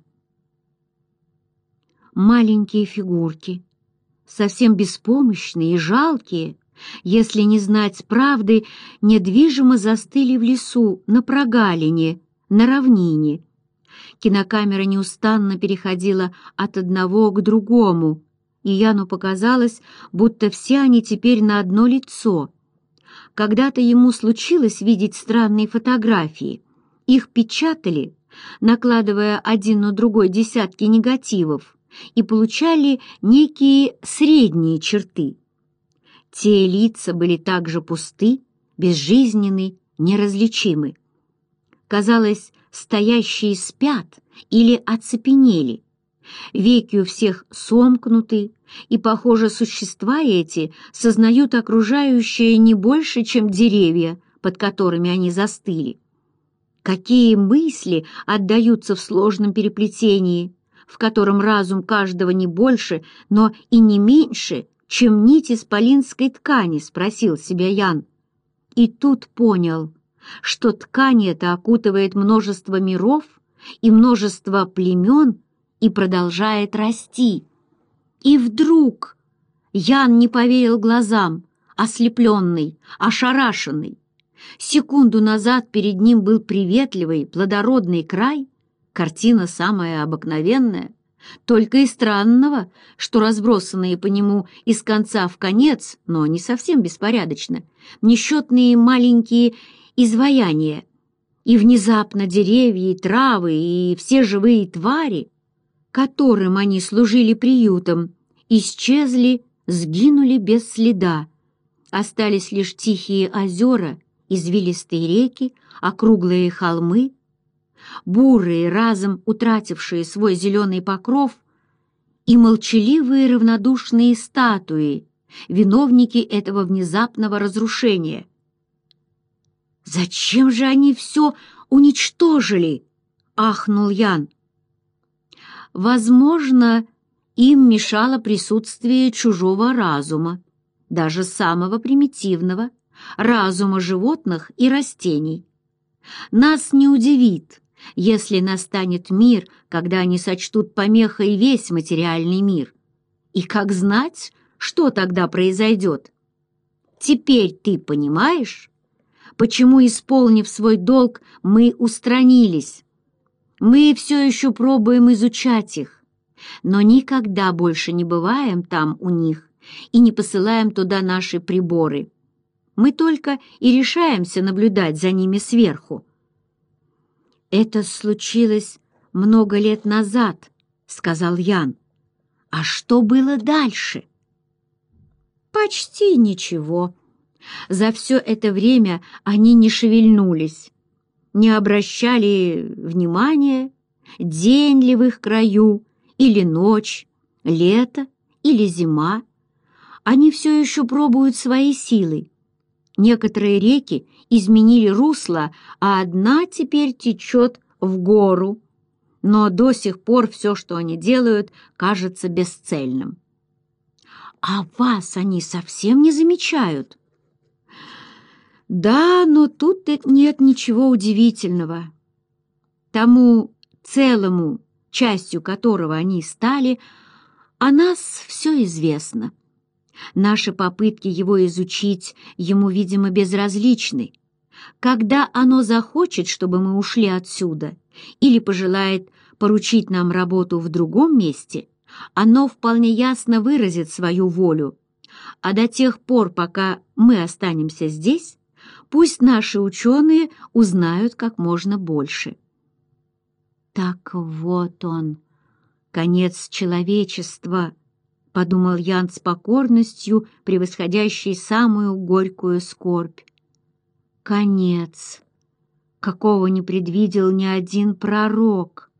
A: Маленькие фигурки, совсем беспомощные и жалкие, если не знать правды, недвижимо застыли в лесу, на прогалине, на равнине. Кинокамера неустанно переходила от одного к другому, и Яну показалось, будто все они теперь на одно лицо. Когда-то ему случилось видеть странные фотографии. Их печатали, накладывая один на другой десятки негативов, и получали некие средние черты. Те лица были также пусты, безжизненны, неразличимы. Казалось, стоящие спят или оцепенели. Веки у всех сомкнуты, и, похоже, существа эти сознают окружающее не больше, чем деревья, под которыми они застыли. Какие мысли отдаются в сложном переплетении, в котором разум каждого не больше, но и не меньше, чем нить исполинской ткани, спросил себя Ян. И тут понял, что ткань эта окутывает множество миров и множество племен и продолжает расти. И вдруг Ян не поверил глазам, ослепленный, ошарашенный. Секунду назад перед ним был приветливый, плодородный край, картина самая обыкновенная, только и странного, что разбросанные по нему из конца в конец, но не совсем беспорядочно, несчетные маленькие изваяния, и внезапно деревья и травы и все живые твари, которым они служили приютом, исчезли, сгинули без следа. Остались лишь тихие озера, извилистые реки, округлые холмы, бурые, разом утратившие свой зеленый покров, и молчаливые равнодушные статуи, виновники этого внезапного разрушения. «Зачем же они все уничтожили?» — ахнул Ян. Возможно, им мешало присутствие чужого разума, даже самого примитивного, разума животных и растений. Нас не удивит, если настанет мир, когда они сочтут помехой весь материальный мир. И как знать, что тогда произойдет? Теперь ты понимаешь, почему, исполнив свой долг, мы устранились? Мы все еще пробуем изучать их, но никогда больше не бываем там у них и не посылаем туда наши приборы. Мы только и решаемся наблюдать за ними сверху. «Это случилось много лет назад», — сказал Ян. «А что было дальше?» «Почти ничего. За все это время они не шевельнулись, не обращали внимания, день ли в их краю, или ночь, лето или зима. Они все еще пробуют свои силы. Некоторые реки изменили русло, а одна теперь течет в гору. Но до сих пор все, что они делают, кажется бесцельным. А вас они совсем не замечают? Да, но тут нет ничего удивительного. Тому целому, частью которого они стали, о нас все известно. Наши попытки его изучить ему, видимо, безразличны. Когда оно захочет, чтобы мы ушли отсюда, или пожелает поручить нам работу в другом месте, оно вполне ясно выразит свою волю. А до тех пор, пока мы останемся здесь, пусть наши ученые узнают как можно больше. Так вот он, конец человечества, — подумал Ян с покорностью, превосходящей самую горькую скорбь. Конец, какого не предвидел ни один пророк.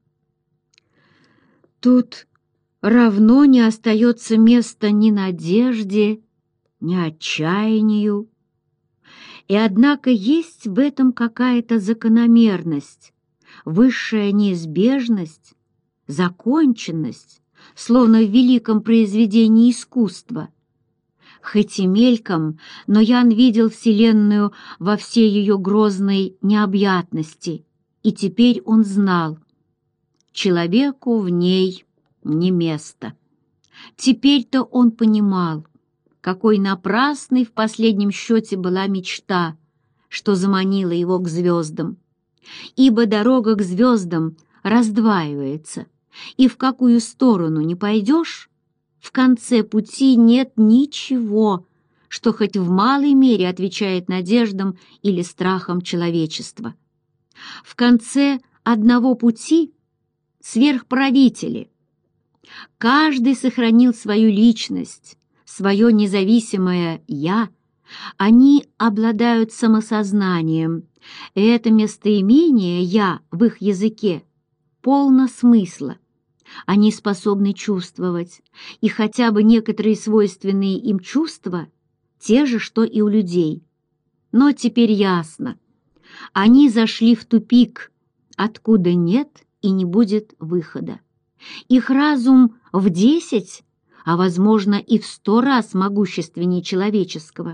A: Тут равно не остается места ни надежде, ни отчаянию. И однако есть в этом какая-то закономерность, высшая неизбежность, законченность, словно в великом произведении искусства. Хоть и мельком, но Ян видел Вселенную во всей ее грозной необъятности, и теперь он знал, человеку в ней не место. Теперь-то он понимал, какой напрасной в последнем счете была мечта, что заманила его к звездам. Ибо дорога к звездам раздваивается, и в какую сторону не пойдешь, В конце пути нет ничего, что хоть в малой мере отвечает надеждам или страхам человечества. В конце одного пути сверхправители. Каждый сохранил свою личность, свое независимое «я». Они обладают самосознанием, и это местоимение «я» в их языке полно смысла. Они способны чувствовать, и хотя бы некоторые свойственные им чувства те же, что и у людей. Но теперь ясно, они зашли в тупик, откуда нет и не будет выхода. Их разум в десять, а, возможно, и в сто раз могущественнее человеческого.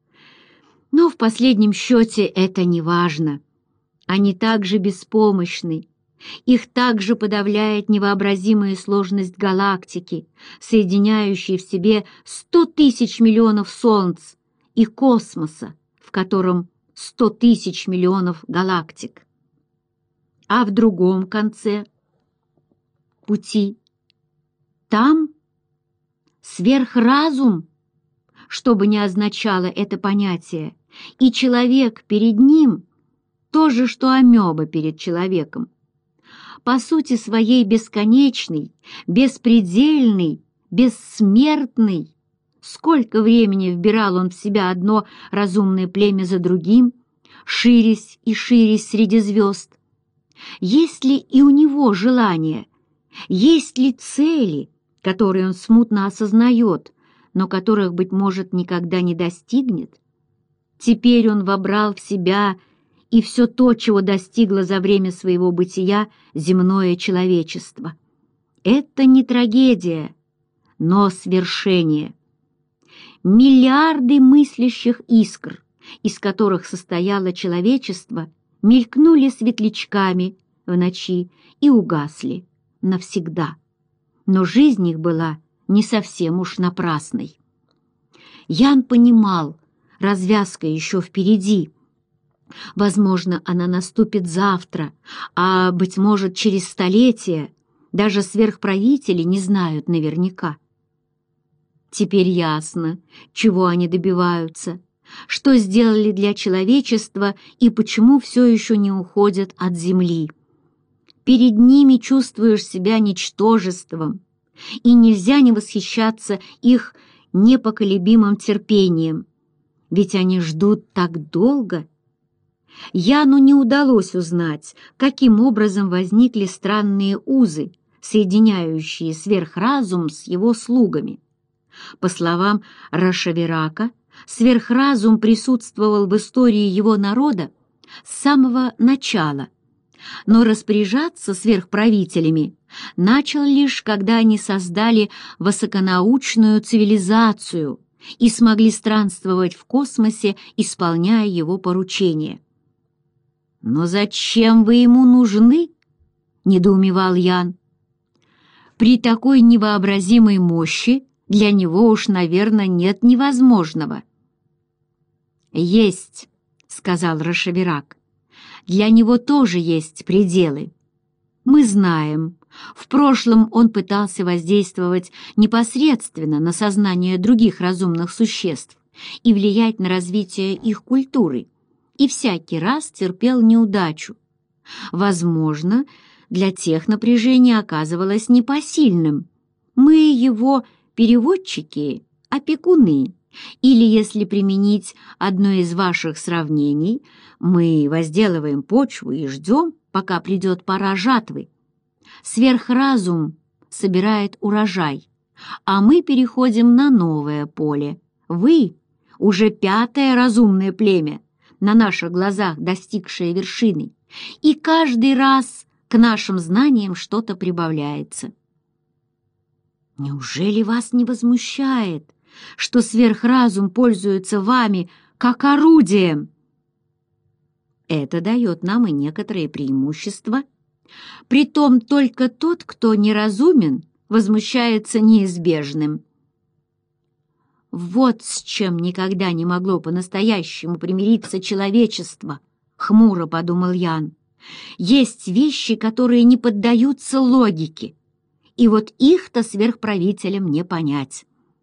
A: Но в последнем счете это не важно. Они также беспомощны. Их также подавляет невообразимая сложность галактики, соединяющей в себе сто тысяч миллионов солнц, и космоса, в котором сто тысяч миллионов галактик. А в другом конце пути там сверхразум, что бы ни означало это понятие, и человек перед ним то же, что амеба перед человеком. По сути своей бесконечный, беспредельный, бессмертный. Сколько времени вбирал он в себя одно разумное племя за другим, ширясь и ширясь среди звезд. Есть ли и у него желание, есть ли цели, которые он смутно осознает, но которых, быть может, никогда не достигнет? Теперь он вобрал в себя и все то, чего достигло за время своего бытия земное человечество. Это не трагедия, но свершение. Миллиарды мыслящих искр, из которых состояло человечество, мелькнули светлячками в ночи и угасли навсегда. Но жизнь их была не совсем уж напрасной. Ян понимал, развязка еще впереди. Возможно, она наступит завтра, а, быть может, через столетия. Даже сверхправители не знают наверняка. Теперь ясно, чего они добиваются, что сделали для человечества и почему все еще не уходят от земли. Перед ними чувствуешь себя ничтожеством, и нельзя не восхищаться их непоколебимым терпением, ведь они ждут так долго. Яну не удалось узнать, каким образом возникли странные узы, соединяющие сверхразум с его слугами. По словам Рашавирака, сверхразум присутствовал в истории его народа с самого начала, но распоряжаться сверхправителями начал лишь, когда они создали высоконаучную цивилизацию и смогли странствовать в космосе, исполняя его поручения. «Но зачем вы ему нужны?» — недоумевал Ян. «При такой невообразимой мощи для него уж, наверное, нет невозможного». «Есть», — сказал Рашавирак. «Для него тоже есть пределы. Мы знаем, в прошлом он пытался воздействовать непосредственно на сознание других разумных существ и влиять на развитие их культуры, и всякий раз терпел неудачу. Возможно, для тех напряжение оказывалось непосильным. Мы его переводчики, опекуны, или, если применить одно из ваших сравнений, мы возделываем почву и ждем, пока придет пора жатвы. Сверхразум собирает урожай, а мы переходим на новое поле. Вы — уже пятое разумное племя, на наших глазах достигшее вершины, и каждый раз к нашим знаниям что-то прибавляется. Неужели вас не возмущает, что сверхразум пользуется вами как орудием? Это дает нам и некоторые преимущества. Притом только тот, кто неразумен, возмущается неизбежным. Вот с чем никогда не могло по-настоящему примириться человечество, хмуро подумал Ян. Есть вещи, которые не поддаются логике, и вот их-то сверхправителям не понять.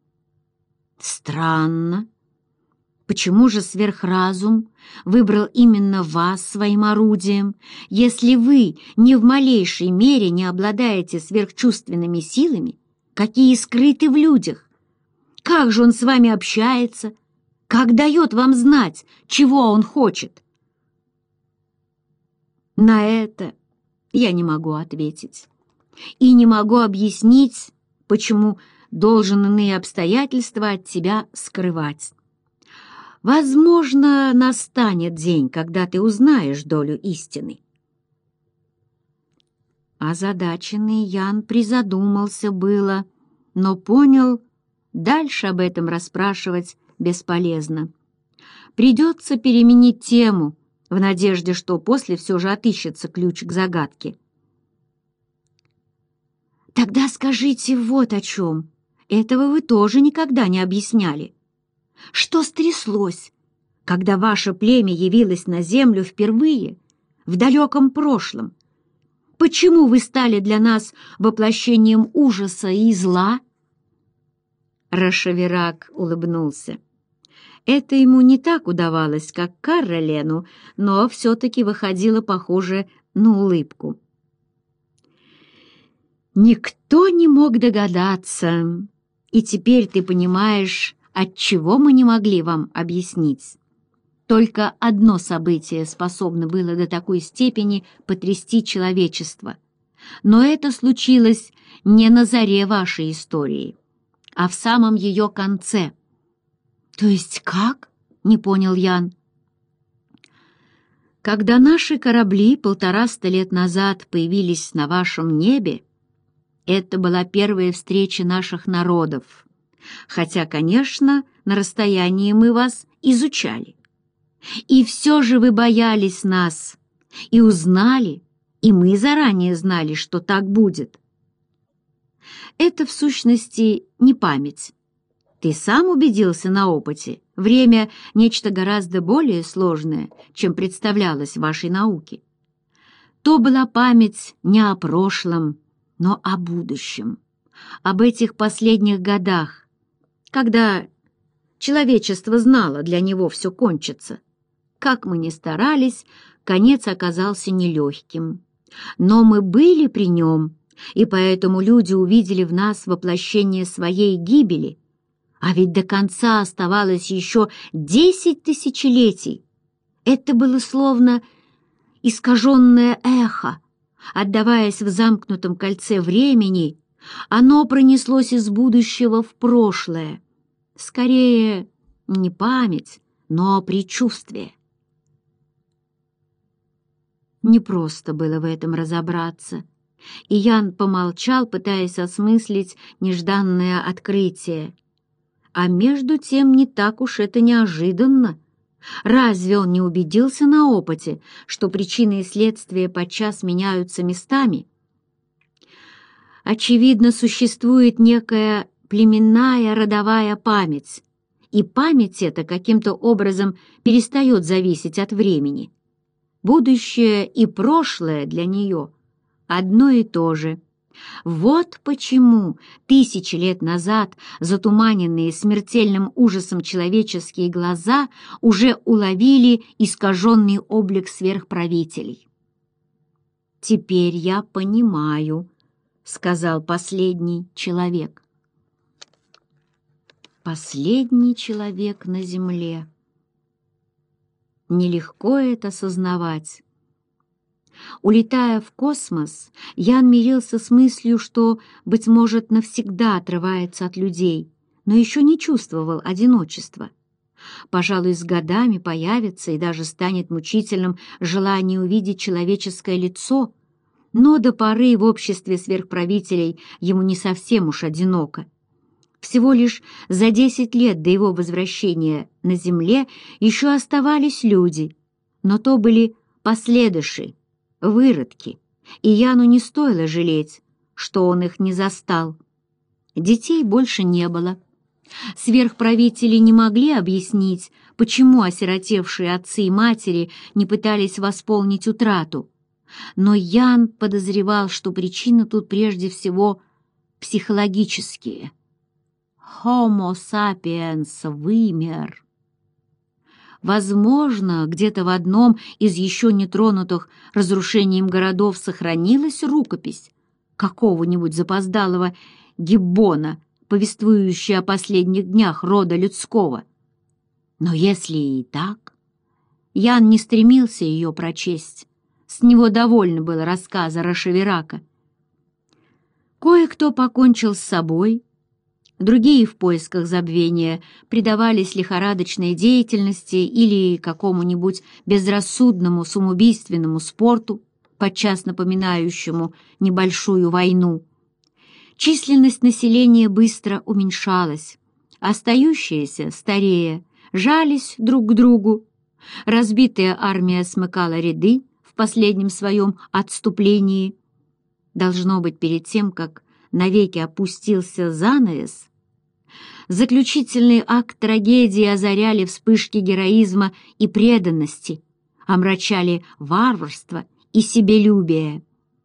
A: Странно. Почему же сверхразум выбрал именно вас своим орудием, если вы ни в малейшей мере не обладаете сверхчувственными силами, какие скрыты в людях? Как же он с вами общается? Как дает вам знать, чего он хочет? На это я не могу ответить. И не могу объяснить, почему должен иные обстоятельства от тебя скрывать. Возможно, настанет день, когда ты узнаешь долю истины. Озадаченный Ян призадумался было, но понял, дальше об этом расспрашивать бесполезно. Придется переменить тему, в надежде, что после все же отыщется ключ к загадке. Тогда скажите вот о чем. Этого вы тоже никогда не объясняли. Что стряслось, когда ваше племя явилось на землю впервые в далеком прошлом? Почему вы стали для нас воплощением ужаса и зла? Рашавирак улыбнулся. Это ему не так удавалось, как Карралену, но все-таки выходило похоже на улыбку. Никто не мог догадаться, и теперь ты понимаешь, отчего мы не могли вам объяснить. Только одно событие способно было до такой степени потрясти человечество. Но это случилось не на заре вашей истории, а в самом ее конце. То есть как? Не понял Ян. Когда наши корабли полтораста лет назад появились на вашем небе, это была первая встреча наших народов. Хотя, конечно, на расстоянии мы вас изучали. И все же вы боялись нас, и узнали, и мы заранее знали, что так будет. Это, в сущности, не память. Ты сам убедился на опыте. Время — нечто гораздо более сложное, чем представлялось в вашей науке. То была память не о прошлом, но о будущем, об этих последних годах, когда человечество знало, для него все кончится. Как мы ни старались, конец оказался нелегким. Но мы были при нем, и поэтому люди увидели в нас воплощение своей гибели. А ведь до конца оставалось еще десять тысячелетий. Это было словно искаженное эхо. Отдаваясь в замкнутом кольце времени, оно пронеслось из будущего в прошлое. Скорее, не память, но предчувствие. Непросто было в этом разобраться, и Ян помолчал, пытаясь осмыслить нежданное открытие. А между тем не так уж это неожиданно. Разве он не убедился на опыте, что причины и следствия подчас меняются местами? Очевидно, существует некая племенная родовая память, и память эта каким-то образом перестает зависеть от времени. Будущее и прошлое для нее одно и то же. Вот почему тысячи лет назад затуманенные смертельным ужасом человеческие глаза уже уловили искаженный облик сверхправителей. «Теперь я понимаю», — сказал последний человек. Последний человек на земле. Нелегко это осознавать. Улетая в космос, Ян мирился с мыслью, что, быть может, навсегда отрывается от людей, но еще не чувствовал одиночества. Пожалуй, с годами появится и даже станет мучительным желание увидеть человеческое лицо, но до поры в обществе сверхправителей ему не совсем уж одиноко. Всего лишь за десять лет до его возвращения на Земле еще оставались люди, но то были последующие, выродки, и Яну не стоило жалеть, что он их не застал. Детей больше не было. Сверхправители не могли объяснить, почему осиротевшие отцы и матери не пытались восполнить утрату. Но Ян подозревал, что причина тут прежде всего психологические. Homo sapiens вымер. Возможно, где-то в одном из еще не тронутых разрушением городов сохранилась рукопись какого-нибудь запоздалого Гиббона, повествующая о последних днях рода людского. Но если и так, Ян не стремился ее прочесть. С него довольно было рассказа Рашевирака. Кое-кто покончил с собой, другие в поисках забвения предавались лихорадочной деятельности или какому-нибудь безрассудному самоубийственному спорту, подчас напоминающему небольшую войну. Численность населения быстро уменьшалась, остающиеся, старея, жались друг к другу. Разбитая армия смыкала ряды в последнем своем отступлении. Должно быть, перед тем, как навеки опустился занавес, заключительный акт трагедии озаряли вспышки героизма и преданности, омрачали варварство и себелюбие.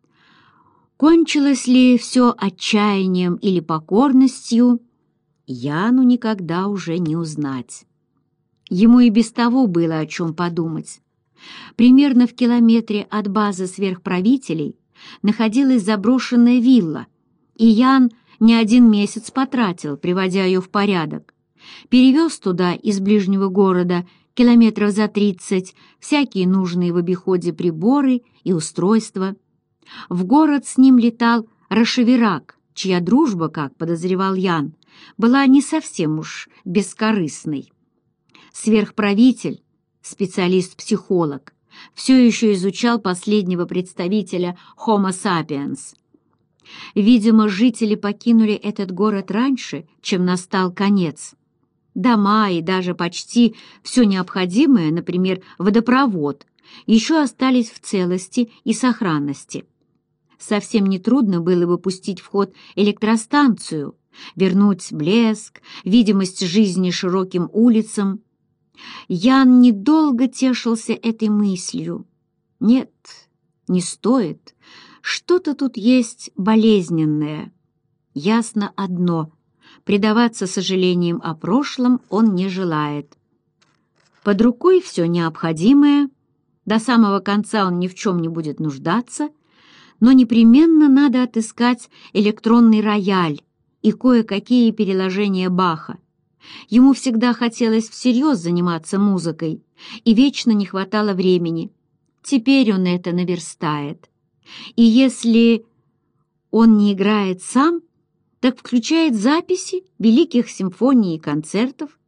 A: Кончилось ли все отчаянием или покорностью, Яну никогда уже не узнать. Ему и без того было о чем подумать. Примерно в километре от базы сверхправителей находилась заброшенная вилла, и Ян не один месяц потратил, приводя ее в порядок. Перевез туда из ближнего города километров за тридцать всякие нужные в обиходе приборы и устройства. В город с ним летал Рашевирак, чья дружба, как подозревал Ян, была не совсем уж бескорыстной. Сверхправитель, специалист-психолог, все еще изучал последнего представителя Homo sapiens. Видимо, жители покинули этот город раньше, чем настал конец. Дома и даже почти все необходимое, например, водопровод, еще остались в целости и сохранности. Совсем нетрудно было бы пустить в ход электростанцию, вернуть блеск, видимость жизни широким улицам. Ян недолго тешился этой мыслью. Нет, не стоит. Что-то тут есть болезненное. Ясно одно — предаваться сожалениям о прошлом он не желает. Под рукой все необходимое, до самого конца он ни в чем не будет нуждаться, но непременно надо отыскать электронный рояль и кое-какие переложения Баха. Ему всегда хотелось всерьез заниматься музыкой, и вечно не хватало времени. Теперь он это наверстает. И если он не играет сам, так включает записи великих симфоний и концертов.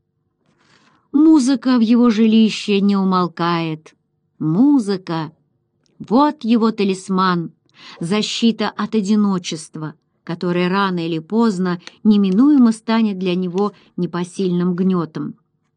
A: Музыка в его жилище не умолкает. Музыка — вот его талисман, защита от одиночества, которое рано или поздно неминуемо станет для него непосильным гнетом.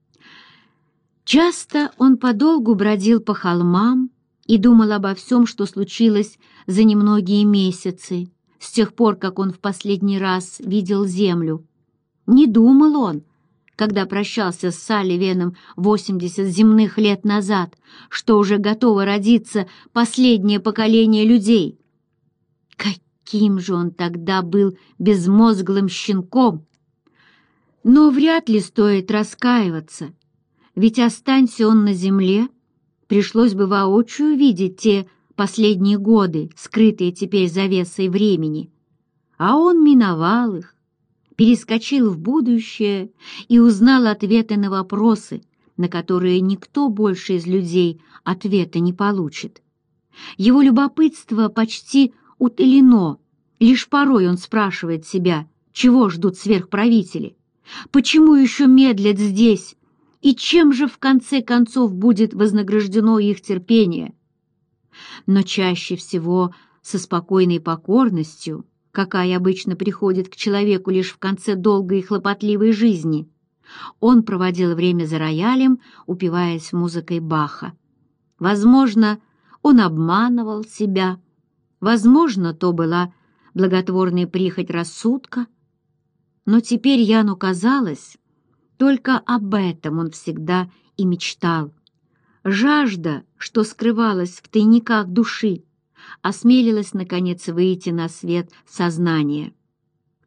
A: Часто он подолгу бродил по холмам и думал обо всем, что случилось за немногие месяцы, с тех пор, как он в последний раз видел землю. Не думал он, когда прощался с Салливеном восемьдесят земных лет назад, что уже готово родиться последнее поколение людей. Каким же он тогда был безмозглым щенком! Но вряд ли стоит раскаиваться, ведь останься он на земле, пришлось бы воочию видеть те последние годы, скрытые теперь завесой времени. А он миновал их, перескочил в будущее и узнал ответы на вопросы, на которые никто больше из людей ответа не получит. Его любопытство почти утолено, лишь порой он спрашивает себя, чего ждут сверхправители, почему еще медлят здесь, и чем же в конце концов будет вознаграждено их терпение. Но чаще всего со спокойной покорностью, какая обычно приходит к человеку лишь в конце долгой и хлопотливой жизни, он проводил время за роялем, упиваясь музыкой Баха. Возможно, он обманывал себя, возможно, то была благотворная прихоть рассудка, но теперь Яну казалось, только об этом он всегда и мечтал. Жажда, что скрывалась в тайниках души, осмелилась, наконец, выйти на свет сознания.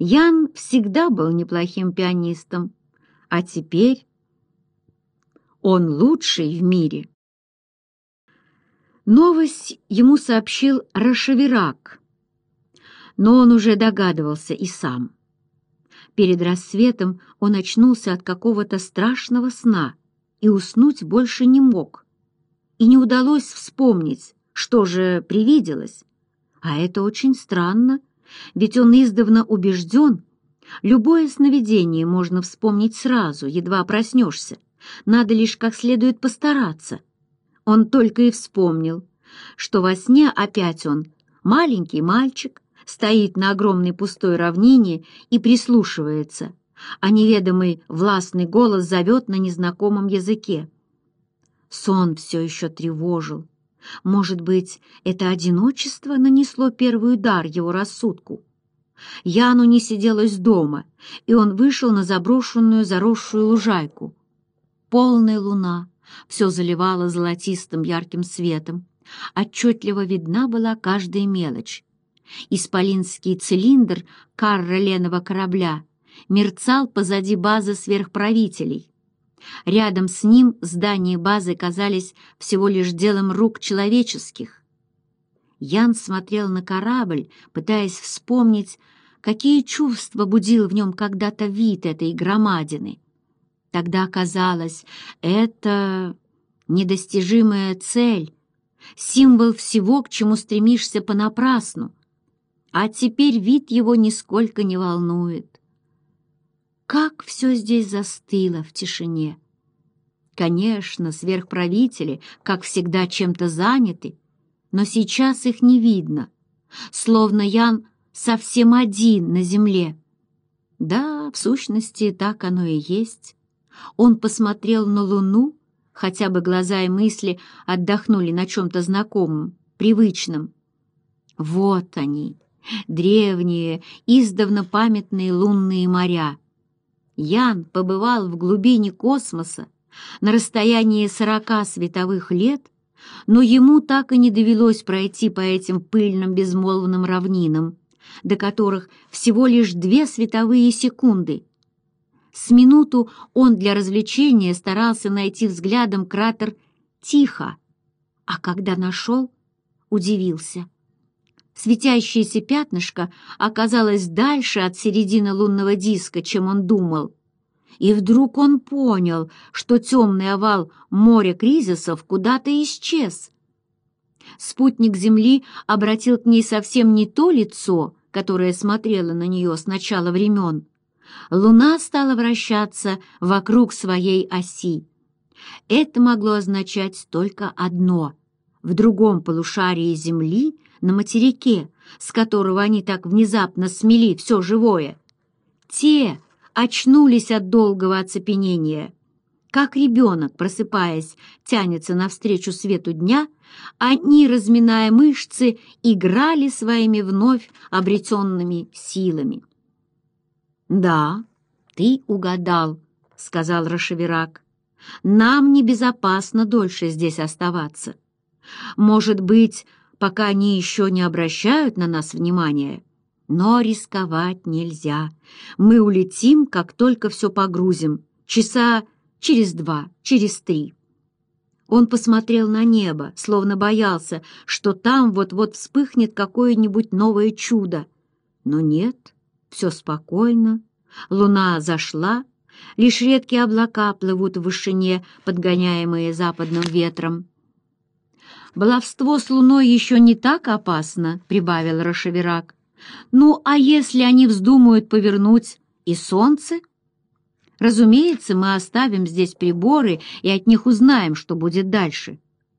A: Ян всегда был неплохим пианистом, а теперь он лучший в мире. Новость ему сообщил Рашевирак, но он уже догадывался и сам. Перед рассветом он очнулся от какого-то страшного сна и уснуть больше не мог. И не удалось вспомнить, что же привиделось. А это очень странно, ведь он издавна убежден, любое сновидение можно вспомнить сразу, едва проснешься. Надо лишь как следует постараться. Он только и вспомнил, что во сне опять он, маленький мальчик, стоит на огромной пустой равнине и прислушивается, а неведомый властный голос зовет на незнакомом языке. Сон все еще тревожил. Может быть, это одиночество нанесло первый удар его рассудку. Яну не сиделось дома, и он вышел на заброшенную заросшую лужайку. Полная луна все заливала золотистым ярким светом. Отчетливо видна была каждая мелочь. Исполинский цилиндр карроленого корабля мерцал позади базы сверхправителей. Рядом с ним здания базы казались всего лишь делом рук человеческих. Ян смотрел на корабль, пытаясь вспомнить, какие чувства будил в нем когда-то вид этой громадины. Тогда казалось, это недостижимая цель, символ всего, к чему стремишься понапрасну. А теперь вид его нисколько не волнует. Как все здесь застыло в тишине! Конечно, сверхправители, как всегда, чем-то заняты, но сейчас их не видно, словно Ян совсем один на земле. Да, в сущности, так оно и есть. Он посмотрел на луну, хотя бы глаза и мысли отдохнули на чем-то знакомом, привычном. Вот они, древние, издавна памятные лунные моря. Ян побывал в глубине космоса на расстоянии сорока световых лет, но ему так и не довелось пройти по этим пыльным безмолвным равнинам, до которых всего лишь две световые секунды. С минуту он для развлечения старался найти взглядом кратер Тихо, а когда нашел, удивился. Светящееся пятнышко оказалось дальше от середины лунного диска, чем он думал. И вдруг он понял, что темный овал моря кризисов куда-то исчез. Спутник Земли обратил к ней совсем не то лицо, которое смотрело на нее с начала времен. Луна стала вращаться вокруг своей оси. Это могло означать только одно. В другом полушарии Земли, на материке, с которого они так внезапно смели все живое, те очнулись от долгого оцепенения. Как ребенок, просыпаясь, тянется навстречу свету дня, они, разминая мышцы, играли своими вновь обретенными силами. «Да, ты угадал», — сказал Рашевирак. «Нам небезопасно дольше здесь оставаться. Может быть, пока они еще не обращают на нас внимания, но рисковать нельзя. Мы улетим, как только все погрузим, часа через два, через три». Он посмотрел на небо, словно боялся, что там вот-вот вспыхнет какое-нибудь новое чудо. Но нет, все спокойно. Луна зашла, лишь редкие облака плывут в вышине, подгоняемые западным ветром. «Баловство с луной еще не так опасно», — прибавил Рашевирак. «Ну, а если они вздумают повернуть и солнце? Разумеется, мы оставим здесь приборы и от них узнаем, что будет дальше».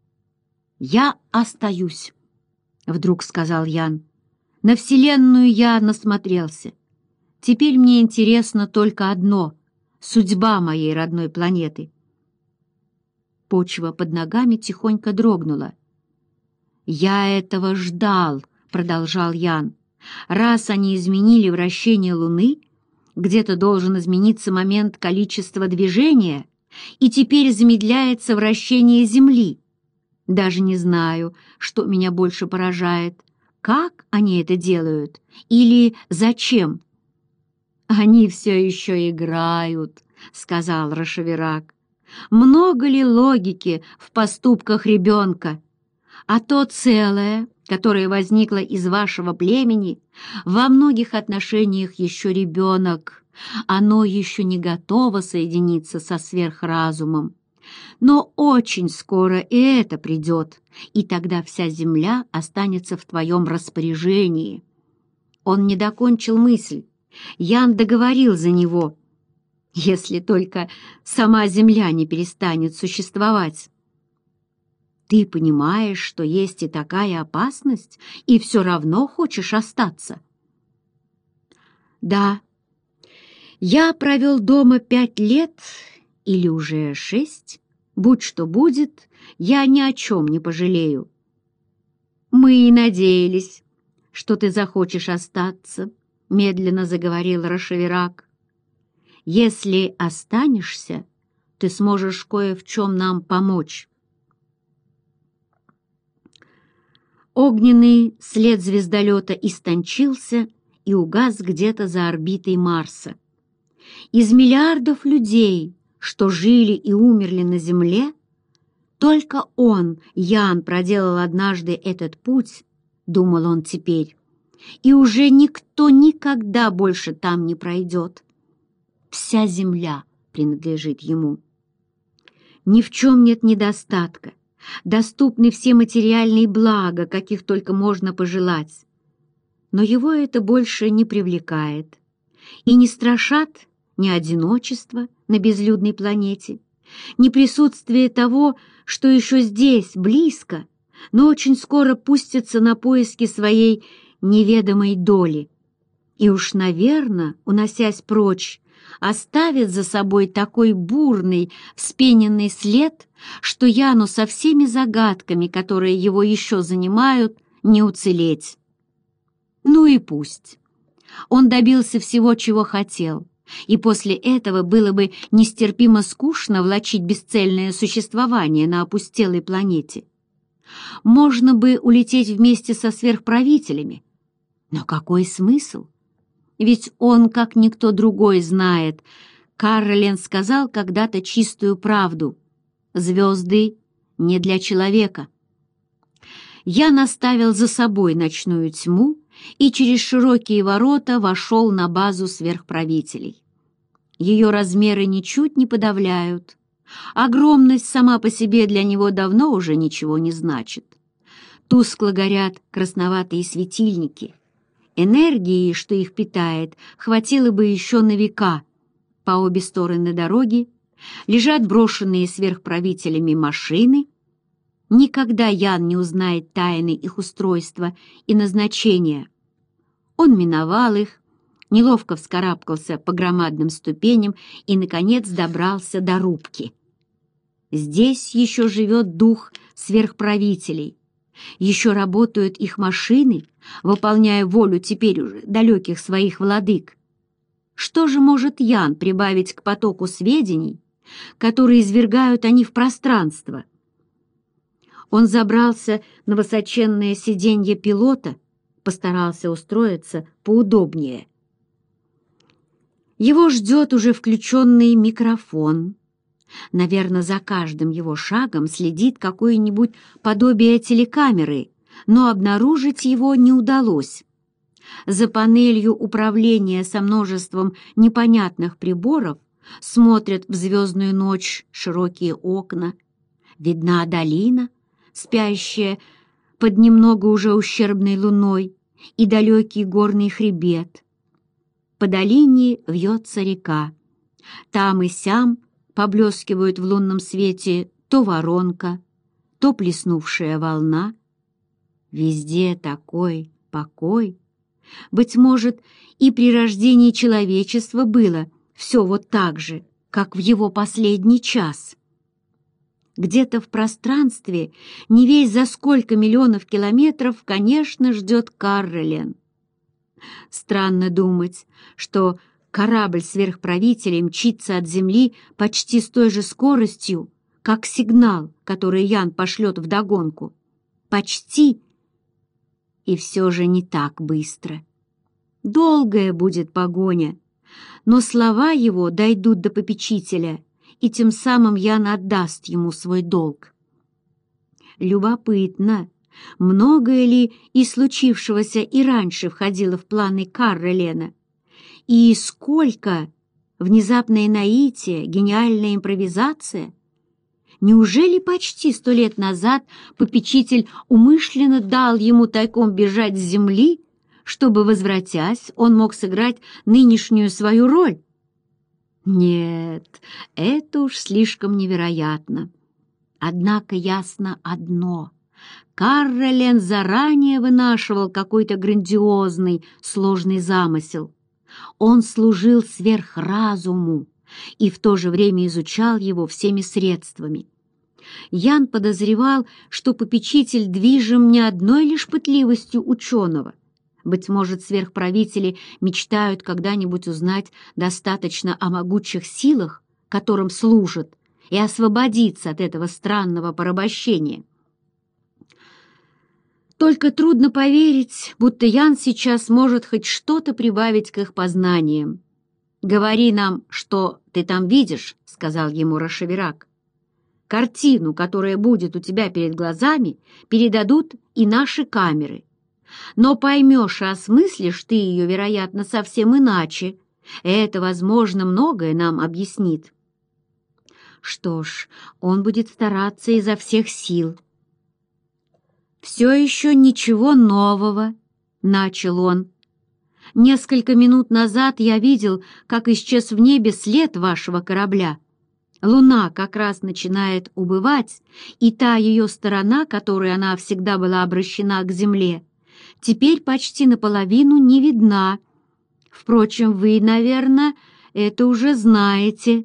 A: «Я остаюсь», — вдруг сказал Ян. «На Вселенную я насмотрелся. Теперь мне интересно только одно — судьба моей родной планеты». Почва под ногами тихонько дрогнула. «Я этого ждал», — продолжал Ян. «Раз они изменили вращение Луны, где-то должен измениться момент количества движения, и теперь замедляется вращение Земли. Даже не знаю, что меня больше поражает, как они это делают или зачем. «Они все еще играют», — сказал Рашевирак. «Много ли логики в поступках ребенка? А то целое, которое возникло из вашего племени, во многих отношениях еще ребенок. Оно еще не готово соединиться со сверхразумом. Но очень скоро и это придет, и тогда вся земля останется в твоем распоряжении». Он не докончил мысль. Ян договорил за него, если только сама земля не перестанет существовать. Ты понимаешь, что есть и такая опасность, и все равно хочешь остаться? Да, я провел дома пять лет или уже шесть. Будь что будет, я ни о чем не пожалею. Мы и надеялись, что ты захочешь остаться, медленно заговорил Рашевирак. Если останешься, ты сможешь кое в чем нам помочь. Огненный след звездолета истончился и угас где-то за орбитой Марса. Из миллиардов людей, что жили и умерли на Земле, только он, Ян, проделал однажды этот путь, думал он теперь, и уже никто никогда больше там не пройдет. Вся земля принадлежит ему. Ни в чем нет недостатка, доступны все материальные блага, каких только можно пожелать. Но его это больше не привлекает, и не страшат ни одиночество на безлюдной планете, ни присутствие того, что еще здесь, близко, но очень скоро пустится на поиски своей неведомой доли. И уж, наверно, уносясь прочь, оставит за собой такой бурный, вспененный след, что Яну со всеми загадками, которые его еще занимают, не уцелеть. Ну и пусть. Он добился всего, чего хотел, и после этого было бы нестерпимо скучно влачить бесцельное существование на опустелой планете. Можно бы улететь вместе со сверхправителями, но какой смысл? Ведь он, как никто другой, знает. Каролин сказал когда-то чистую правду. Звезды не для человека. Я наставил за собой ночную тьму и через широкие ворота вошел на базу сверхправителей. Ее размеры ничуть не подавляют. Огромность сама по себе для него давно уже ничего не значит. Тускло горят красноватые светильники. Энергии, что их питает, хватило бы еще на века. По обе стороны дороги лежат брошенные сверхправителями машины. Никогда Ян не узнает тайны их устройства и назначения. Он миновал их, неловко вскарабкался по громадным ступеням и, наконец, добрался до рубки. Здесь еще живет дух сверхправителей. Еще работают их машины, выполняя волю теперь уже далеких своих владык. Что же может Ян прибавить к потоку сведений, которые извергают они в пространство? Он забрался на высоченное сиденье пилота, постарался устроиться поудобнее. Его ждет уже включенный микрофон. Наверное, за каждым его шагом следит какое-нибудь подобие телекамеры, но обнаружить его не удалось. За панелью управления со множеством непонятных приборов смотрят в звездную ночь широкие окна. Видна долина, спящая под немного уже ущербной луной, и далекий горный хребет. По долине вьется река. Там и сям поблескивают в лунном свете то воронка, то плеснувшая волна. Везде такой покой. Быть может, и при рождении человечества было все вот так же, как в его последний час. Где-то в пространстве, не весть за сколько миллионов километров, конечно, ждет Каролин. Странно думать, что корабль сверхправителей мчится от Земли почти с той же скоростью, как сигнал, который Ян пошлет вдогонку. Почти, и все же не так быстро. Долгая будет погоня, но слова его дойдут до попечителя, и тем самым Ян отдаст ему свой долг. Любопытно, многое ли из случившегося и раньше входило в планы Каррелена, и сколько внезапное наитие, гениальная импровизация. Неужели почти сто лет назад попечитель умышленно дал ему тайком бежать с земли, чтобы, возвратясь, он мог сыграть нынешнюю свою роль? Нет, это уж слишком невероятно. Однако ясно одно: Каррелен заранее вынашивал какой-то грандиозный, сложный замысел. Он служил сверхразуму и в то же время изучал его всеми средствами. Ян подозревал, что попечитель движим не одной лишь пытливостью ученого. Быть может, сверхправители мечтают когда-нибудь узнать достаточно о могучих силах, которым служат, и освободиться от этого странного порабощения. Только трудно поверить, будто Ян сейчас может хоть что-то прибавить к их познаниям. «Говори нам, что ты там видишь», — сказал ему Рашевирак. «Картину, которая будет у тебя перед глазами, передадут и наши камеры. Но поймешь и осмыслишь ты ее, вероятно, совсем иначе. Это, возможно, многое нам объяснит». Что ж, он будет стараться изо всех сил. «Все еще ничего нового», — начал он. «Несколько минут назад я видел, как исчез в небе след вашего корабля. Луна как раз начинает убывать, и та ее сторона, которой она всегда была обращена к земле, теперь почти наполовину не видна. Впрочем, вы, наверное, это уже знаете».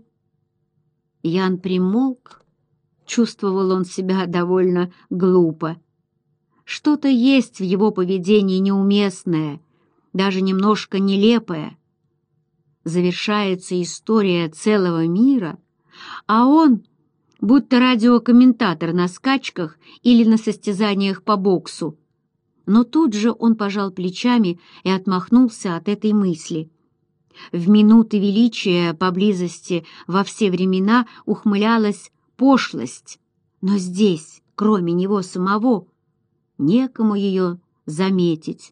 A: Ян примолк. Чувствовал он себя довольно глупо. Что-то есть в его поведении неуместное, даже немножко нелепое. Завершается история целого мира, а он, будто радиокомментатор на скачках или на состязаниях по боксу. Но тут же он пожал плечами и отмахнулся от этой мысли. В минуты величия поблизости во все времена ухмылялась пошлость, но здесь, кроме него самого, некому ее заметить.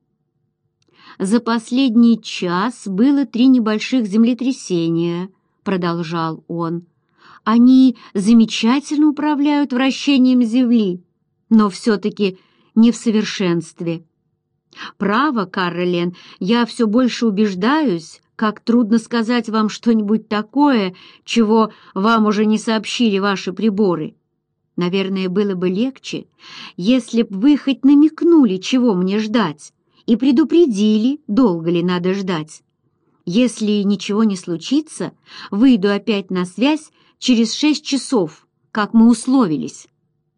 A: «За последний час было три небольших землетрясения», — продолжал он. «Они замечательно управляют вращением Земли, но все-таки не в совершенстве. Право, Каррелен, я все больше убеждаюсь, как трудно сказать вам что-нибудь такое, чего вам уже не сообщили ваши приборы. Наверное, было бы легче, если б вы хоть намекнули, чего мне ждать, и предупредили, долго ли надо ждать. Если ничего не случится, выйду опять на связь через шесть часов, как мы условились».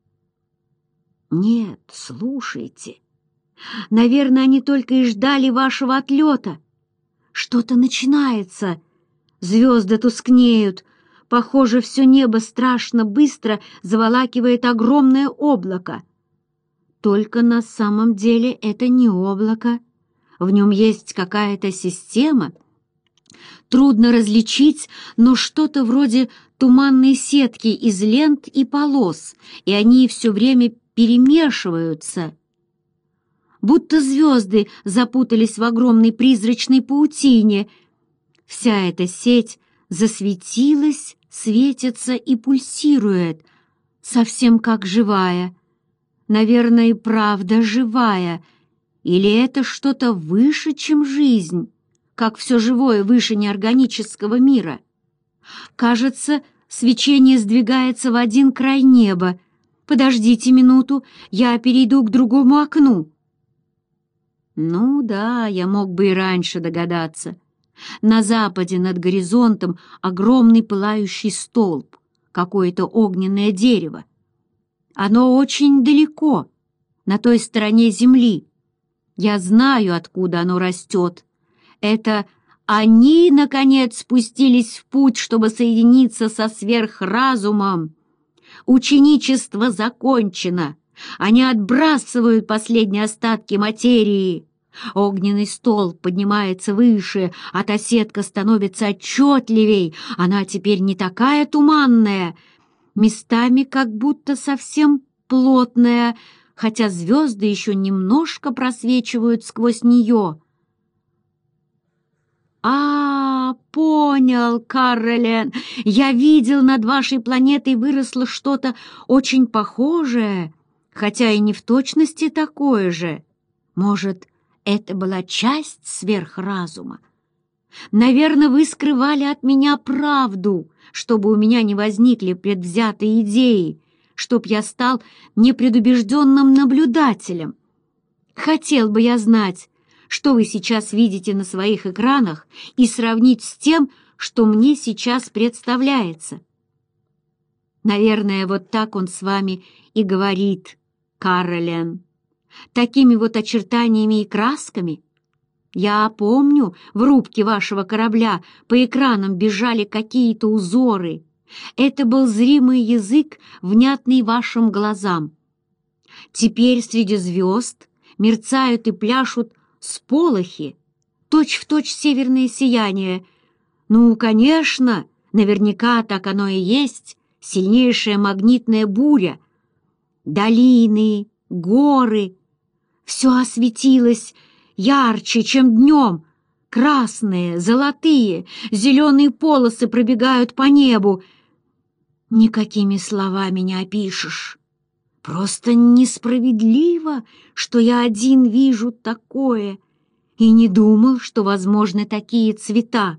A: «Нет, слушайте. Наверное, они только и ждали вашего отлета. Что-то начинается. Звезды тускнеют. Похоже, все небо страшно быстро заволакивает огромное облако. Только на самом деле это не облако. В нем есть какая-то система. Трудно различить, но что-то вроде туманной сетки из лент и полос, и они все время перемешиваются. Будто звезды запутались в огромной призрачной паутине. Вся эта сеть засветилась, светится и пульсирует, совсем как живая. Наверное, и правда живая. Или это что-то выше, чем жизнь, как все живое выше неорганического мира? Кажется, свечение сдвигается в один край неба. Подождите минуту, я перейду к другому окну. Ну да, я мог бы и раньше догадаться. На западе над горизонтом огромный пылающий столб, какое-то огненное дерево. Оно очень далеко, на той стороне земли. Я знаю, откуда оно растет. Это они, наконец, спустились в путь, чтобы соединиться со сверхразумом. Ученичество закончено. Они отбрасывают последние остатки материи. Огненный столб поднимается выше, а та сетка становится отчетливей. Она теперь не такая туманная, местами как будто совсем плотная, хотя звезды еще немножко просвечивают сквозь нее. «А, понял, Каролен, я видел, над вашей планетой выросло что-то очень похожее, хотя и не в точности такое же. Может, это была часть сверхразума? Наверное, вы скрывали от меня правду, чтобы у меня не возникли предвзятые идеи, чтоб я стал непредубежденным наблюдателем. Хотел бы я знать, что вы сейчас видите на своих экранах, и сравнить с тем, что мне сейчас представляется. Наверное, вот так он с вами и говорит, Каролен, такими вот очертаниями и красками. Я помню, в рубке вашего корабля по экранам бежали какие-то узоры. Это был зримый язык, внятный вашим глазам. Теперь среди звезд мерцают и пляшут сполохи, точь-в-точь северное сияние. Ну, конечно, наверняка так оно и есть, сильнейшая магнитная буря. Долины, горы, все осветилось ярче, чем днем. Красные, золотые, зеленые полосы пробегают по небу. Никакими словами не опишешь. Просто несправедливо, что я один вижу такое, и не думал, что возможны такие цвета.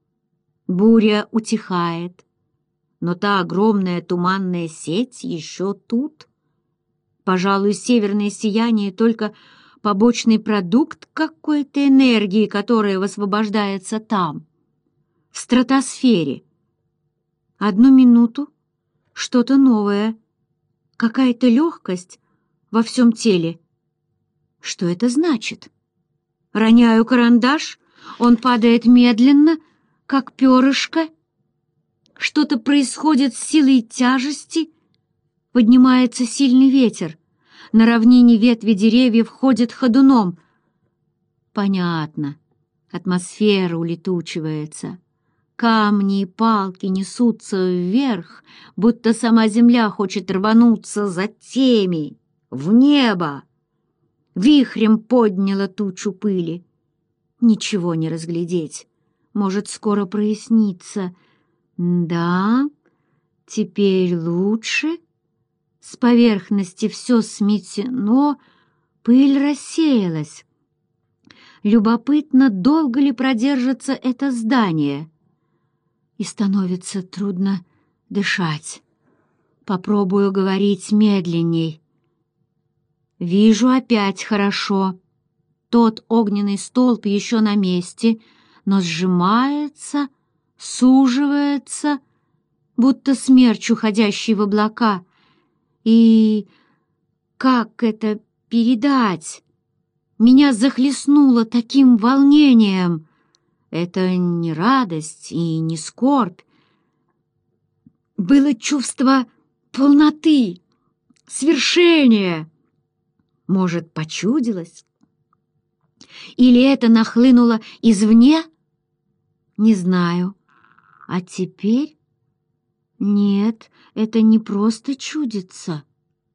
A: Буря утихает, но та огромная туманная сеть еще тут. Пожалуй, северное сияние — только побочный продукт какой-то энергии, которая высвобождается там, в стратосфере. Одну минуту — что-то новое. Какая-то легкость во всем теле. Что это значит? Роняю карандаш, он падает медленно, как перышко. Что-то происходит с силой тяжести. Поднимается сильный ветер. На равнине ветви деревьев ходят ходуном. Понятно. Атмосфера улетучивается. Камни и палки несутся вверх, будто сама земля хочет рвануться за теми, в небо. Вихрем подняла тучу пыли. Ничего не разглядеть. Может, скоро прояснится. Да, теперь лучше. С поверхности все сметено, пыль рассеялась. Любопытно, долго ли продержится это здание. И становится трудно дышать. Попробую говорить медленней. Вижу опять хорошо. Тот огненный столб еще на месте, но сжимается, суживается, будто смерч, уходящий в облака. И как это передать? Меня захлестнуло таким волнением. Это не радость и не скорбь. Было чувство полноты, свершения. Может, почудилось? Или это нахлынуло извне? Не знаю. А теперь? Нет, это не просто чудится.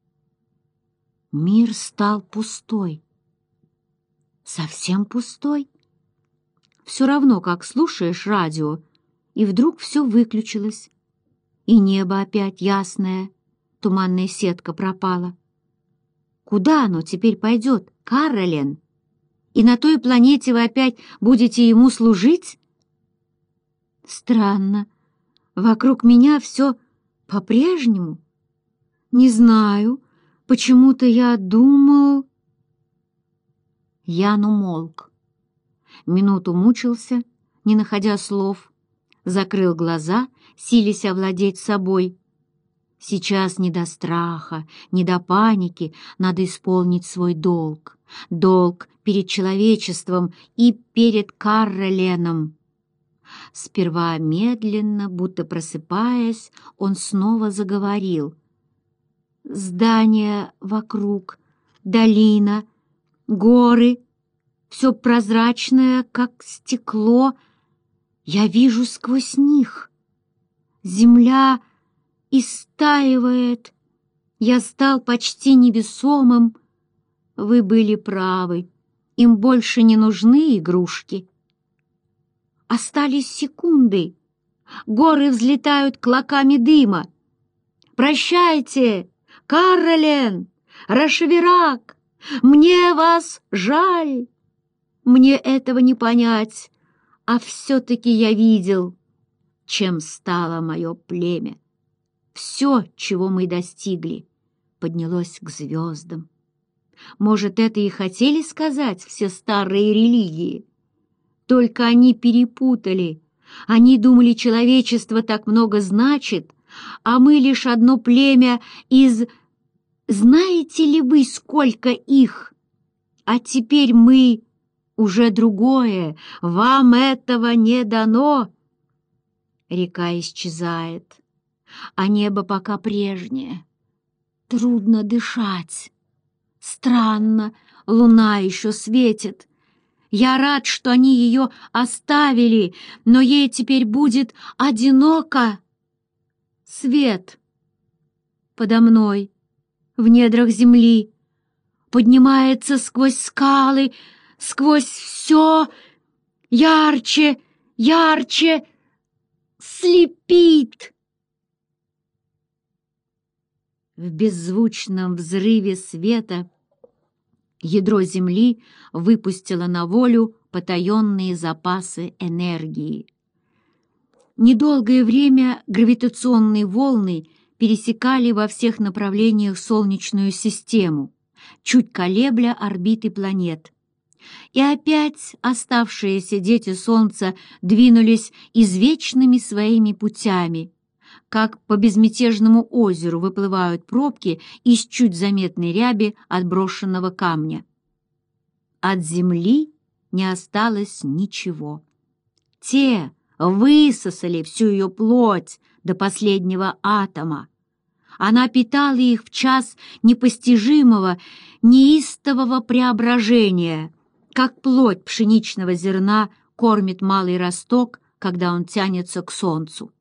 A: Мир стал пустой. Совсем пустой. Все равно, как слушаешь радио, и вдруг все выключилось. И небо опять ясное, туманная сетка пропала. Куда оно теперь пойдет, Каролен? И на той планете вы опять будете ему служить? Странно. Вокруг меня все по-прежнему. Не знаю, почему-то я думал... Ян умолк. Минуту мучился, не находя слов, закрыл глаза, силясь овладеть собой. Сейчас не до страха, не до паники, надо исполнить свой долг. Долг перед человечеством и перед Кароленом. Сперва медленно, будто просыпаясь, он снова заговорил. Здания вокруг, долина, горы. все прозрачное, как стекло. Я вижу сквозь них. Земля истаивает. Я стал почти невесомым. Вы были правы. Им больше не нужны игрушки. Остались секунды. Горы взлетают клоками дыма. «Прощайте, Каролен, Рашевирак! Мне вас жаль! Мне этого не понять, а все-таки я видел, чем стало мое племя. Все, чего мы достигли, поднялось к звездам. Может, это и хотели сказать все старые религии? Только они перепутали. Они думали, человечество так много значит, а мы лишь одно племя из... Знаете ли вы, сколько их? А теперь мы уже другое. Вам этого не дано. Река исчезает, а небо пока прежнее. Трудно дышать. Странно, луна еще светит. Я рад, что они ее оставили, но ей теперь будет одиноко. Свет подо мной, в недрах земли, поднимается сквозь скалы, сквозь все, ярче, ярче, слепит. В беззвучном взрыве света ядро Земли выпустило на волю потаенные запасы энергии. Недолгое время гравитационные волны пересекали во всех направлениях Солнечную систему, чуть колебля орбиты планет. И опять оставшиеся дети Солнца двинулись извечными своими путями, как по безмятежному озеру выплывают пробки из чуть заметной ряби отброшенного камня. От Земли не осталось ничего. Те высосали всю ее плоть до последнего атома. Она питала их в час непостижимого, неистового преображения, как плоть пшеничного зерна кормит малый росток, когда он тянется к солнцу.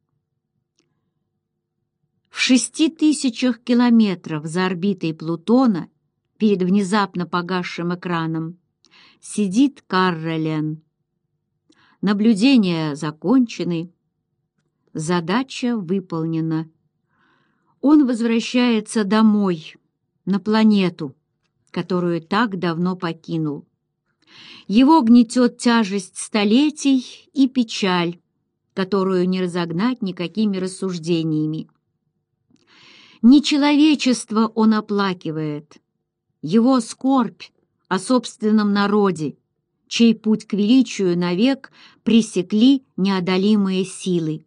A: В шести тысячах километров за орбитой Плутона, перед внезапно погасшим экраном, сидит Каролен. Наблюдения закончены, задача выполнена. Он возвращается домой, на планету, которую так давно покинул. Его гнетет тяжесть столетий и печаль, которую не разогнать никакими рассуждениями. Не человечество он оплакивает, его скорбь о собственном народе, чей путь к величию навек пресекли неодолимые силы.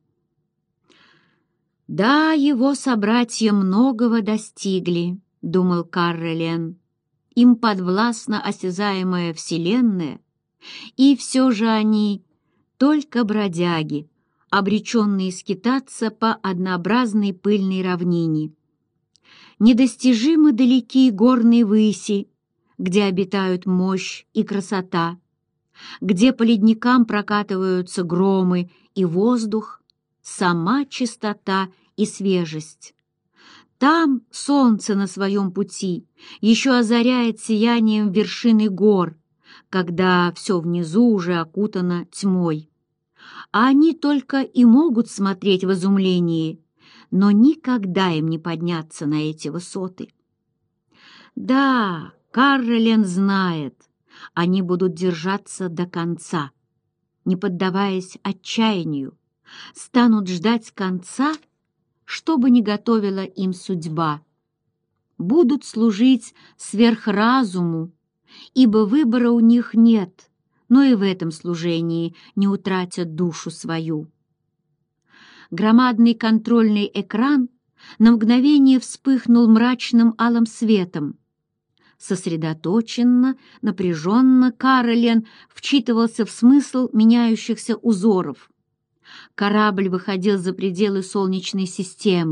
A: «Да, его собратья многого достигли», — думал Каролен. «Им подвластна осязаемая вселенная, и все же они только бродяги, обреченные скитаться по однообразной пыльной равнине. Недостижимо далеки горные выси, где обитают мощь и красота, где по ледникам прокатываются громы и воздух, сама чистота и свежесть. Там солнце на своем пути еще озаряет сиянием вершины гор, когда все внизу уже окутано тьмой. А они только и могут смотреть в изумлении, но никогда им не подняться на эти высоты. Да, Каролен знает, они будут держаться до конца, не поддаваясь отчаянию, станут ждать конца, что бы ни готовила им судьба, будут служить сверхразуму, ибо выбора у них нет, но и в этом служении не утратят душу свою. Громадный контрольный экран на мгновение вспыхнул мрачным алым светом. Сосредоточенно, напряженно Каролен вчитывался в смысл меняющихся узоров. Корабль выходил за пределы Солнечной системы.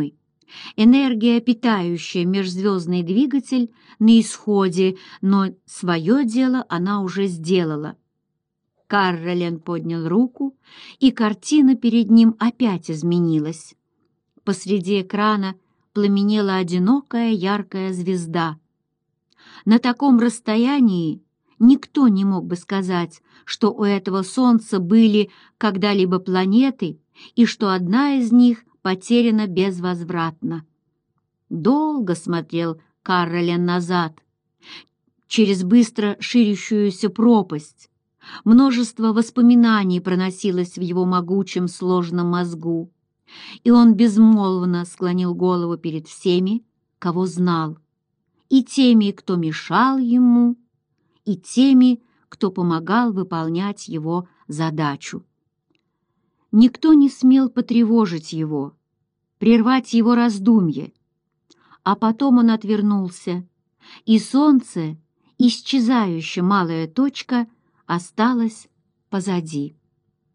A: Энергия, питающая межзвездный двигатель, на исходе, но свое дело она уже сделала. Карролен поднял руку, и картина перед ним опять изменилась. Посреди экрана пламенела одинокая яркая звезда. На таком расстоянии никто не мог бы сказать, что у этого Солнца были когда-либо планеты и что одна из них потеряна безвозвратно. Долго смотрел Карролен назад, через быстро ширящуюся пропасть. Множество воспоминаний проносилось в его могучем сложном мозгу, и он безмолвно склонил голову перед всеми, кого знал, и теми, кто мешал ему, и теми, кто помогал выполнять его задачу. Никто не смел потревожить его, прервать его раздумье, а потом он отвернулся, и солнце, исчезающая малая точка, осталось позади.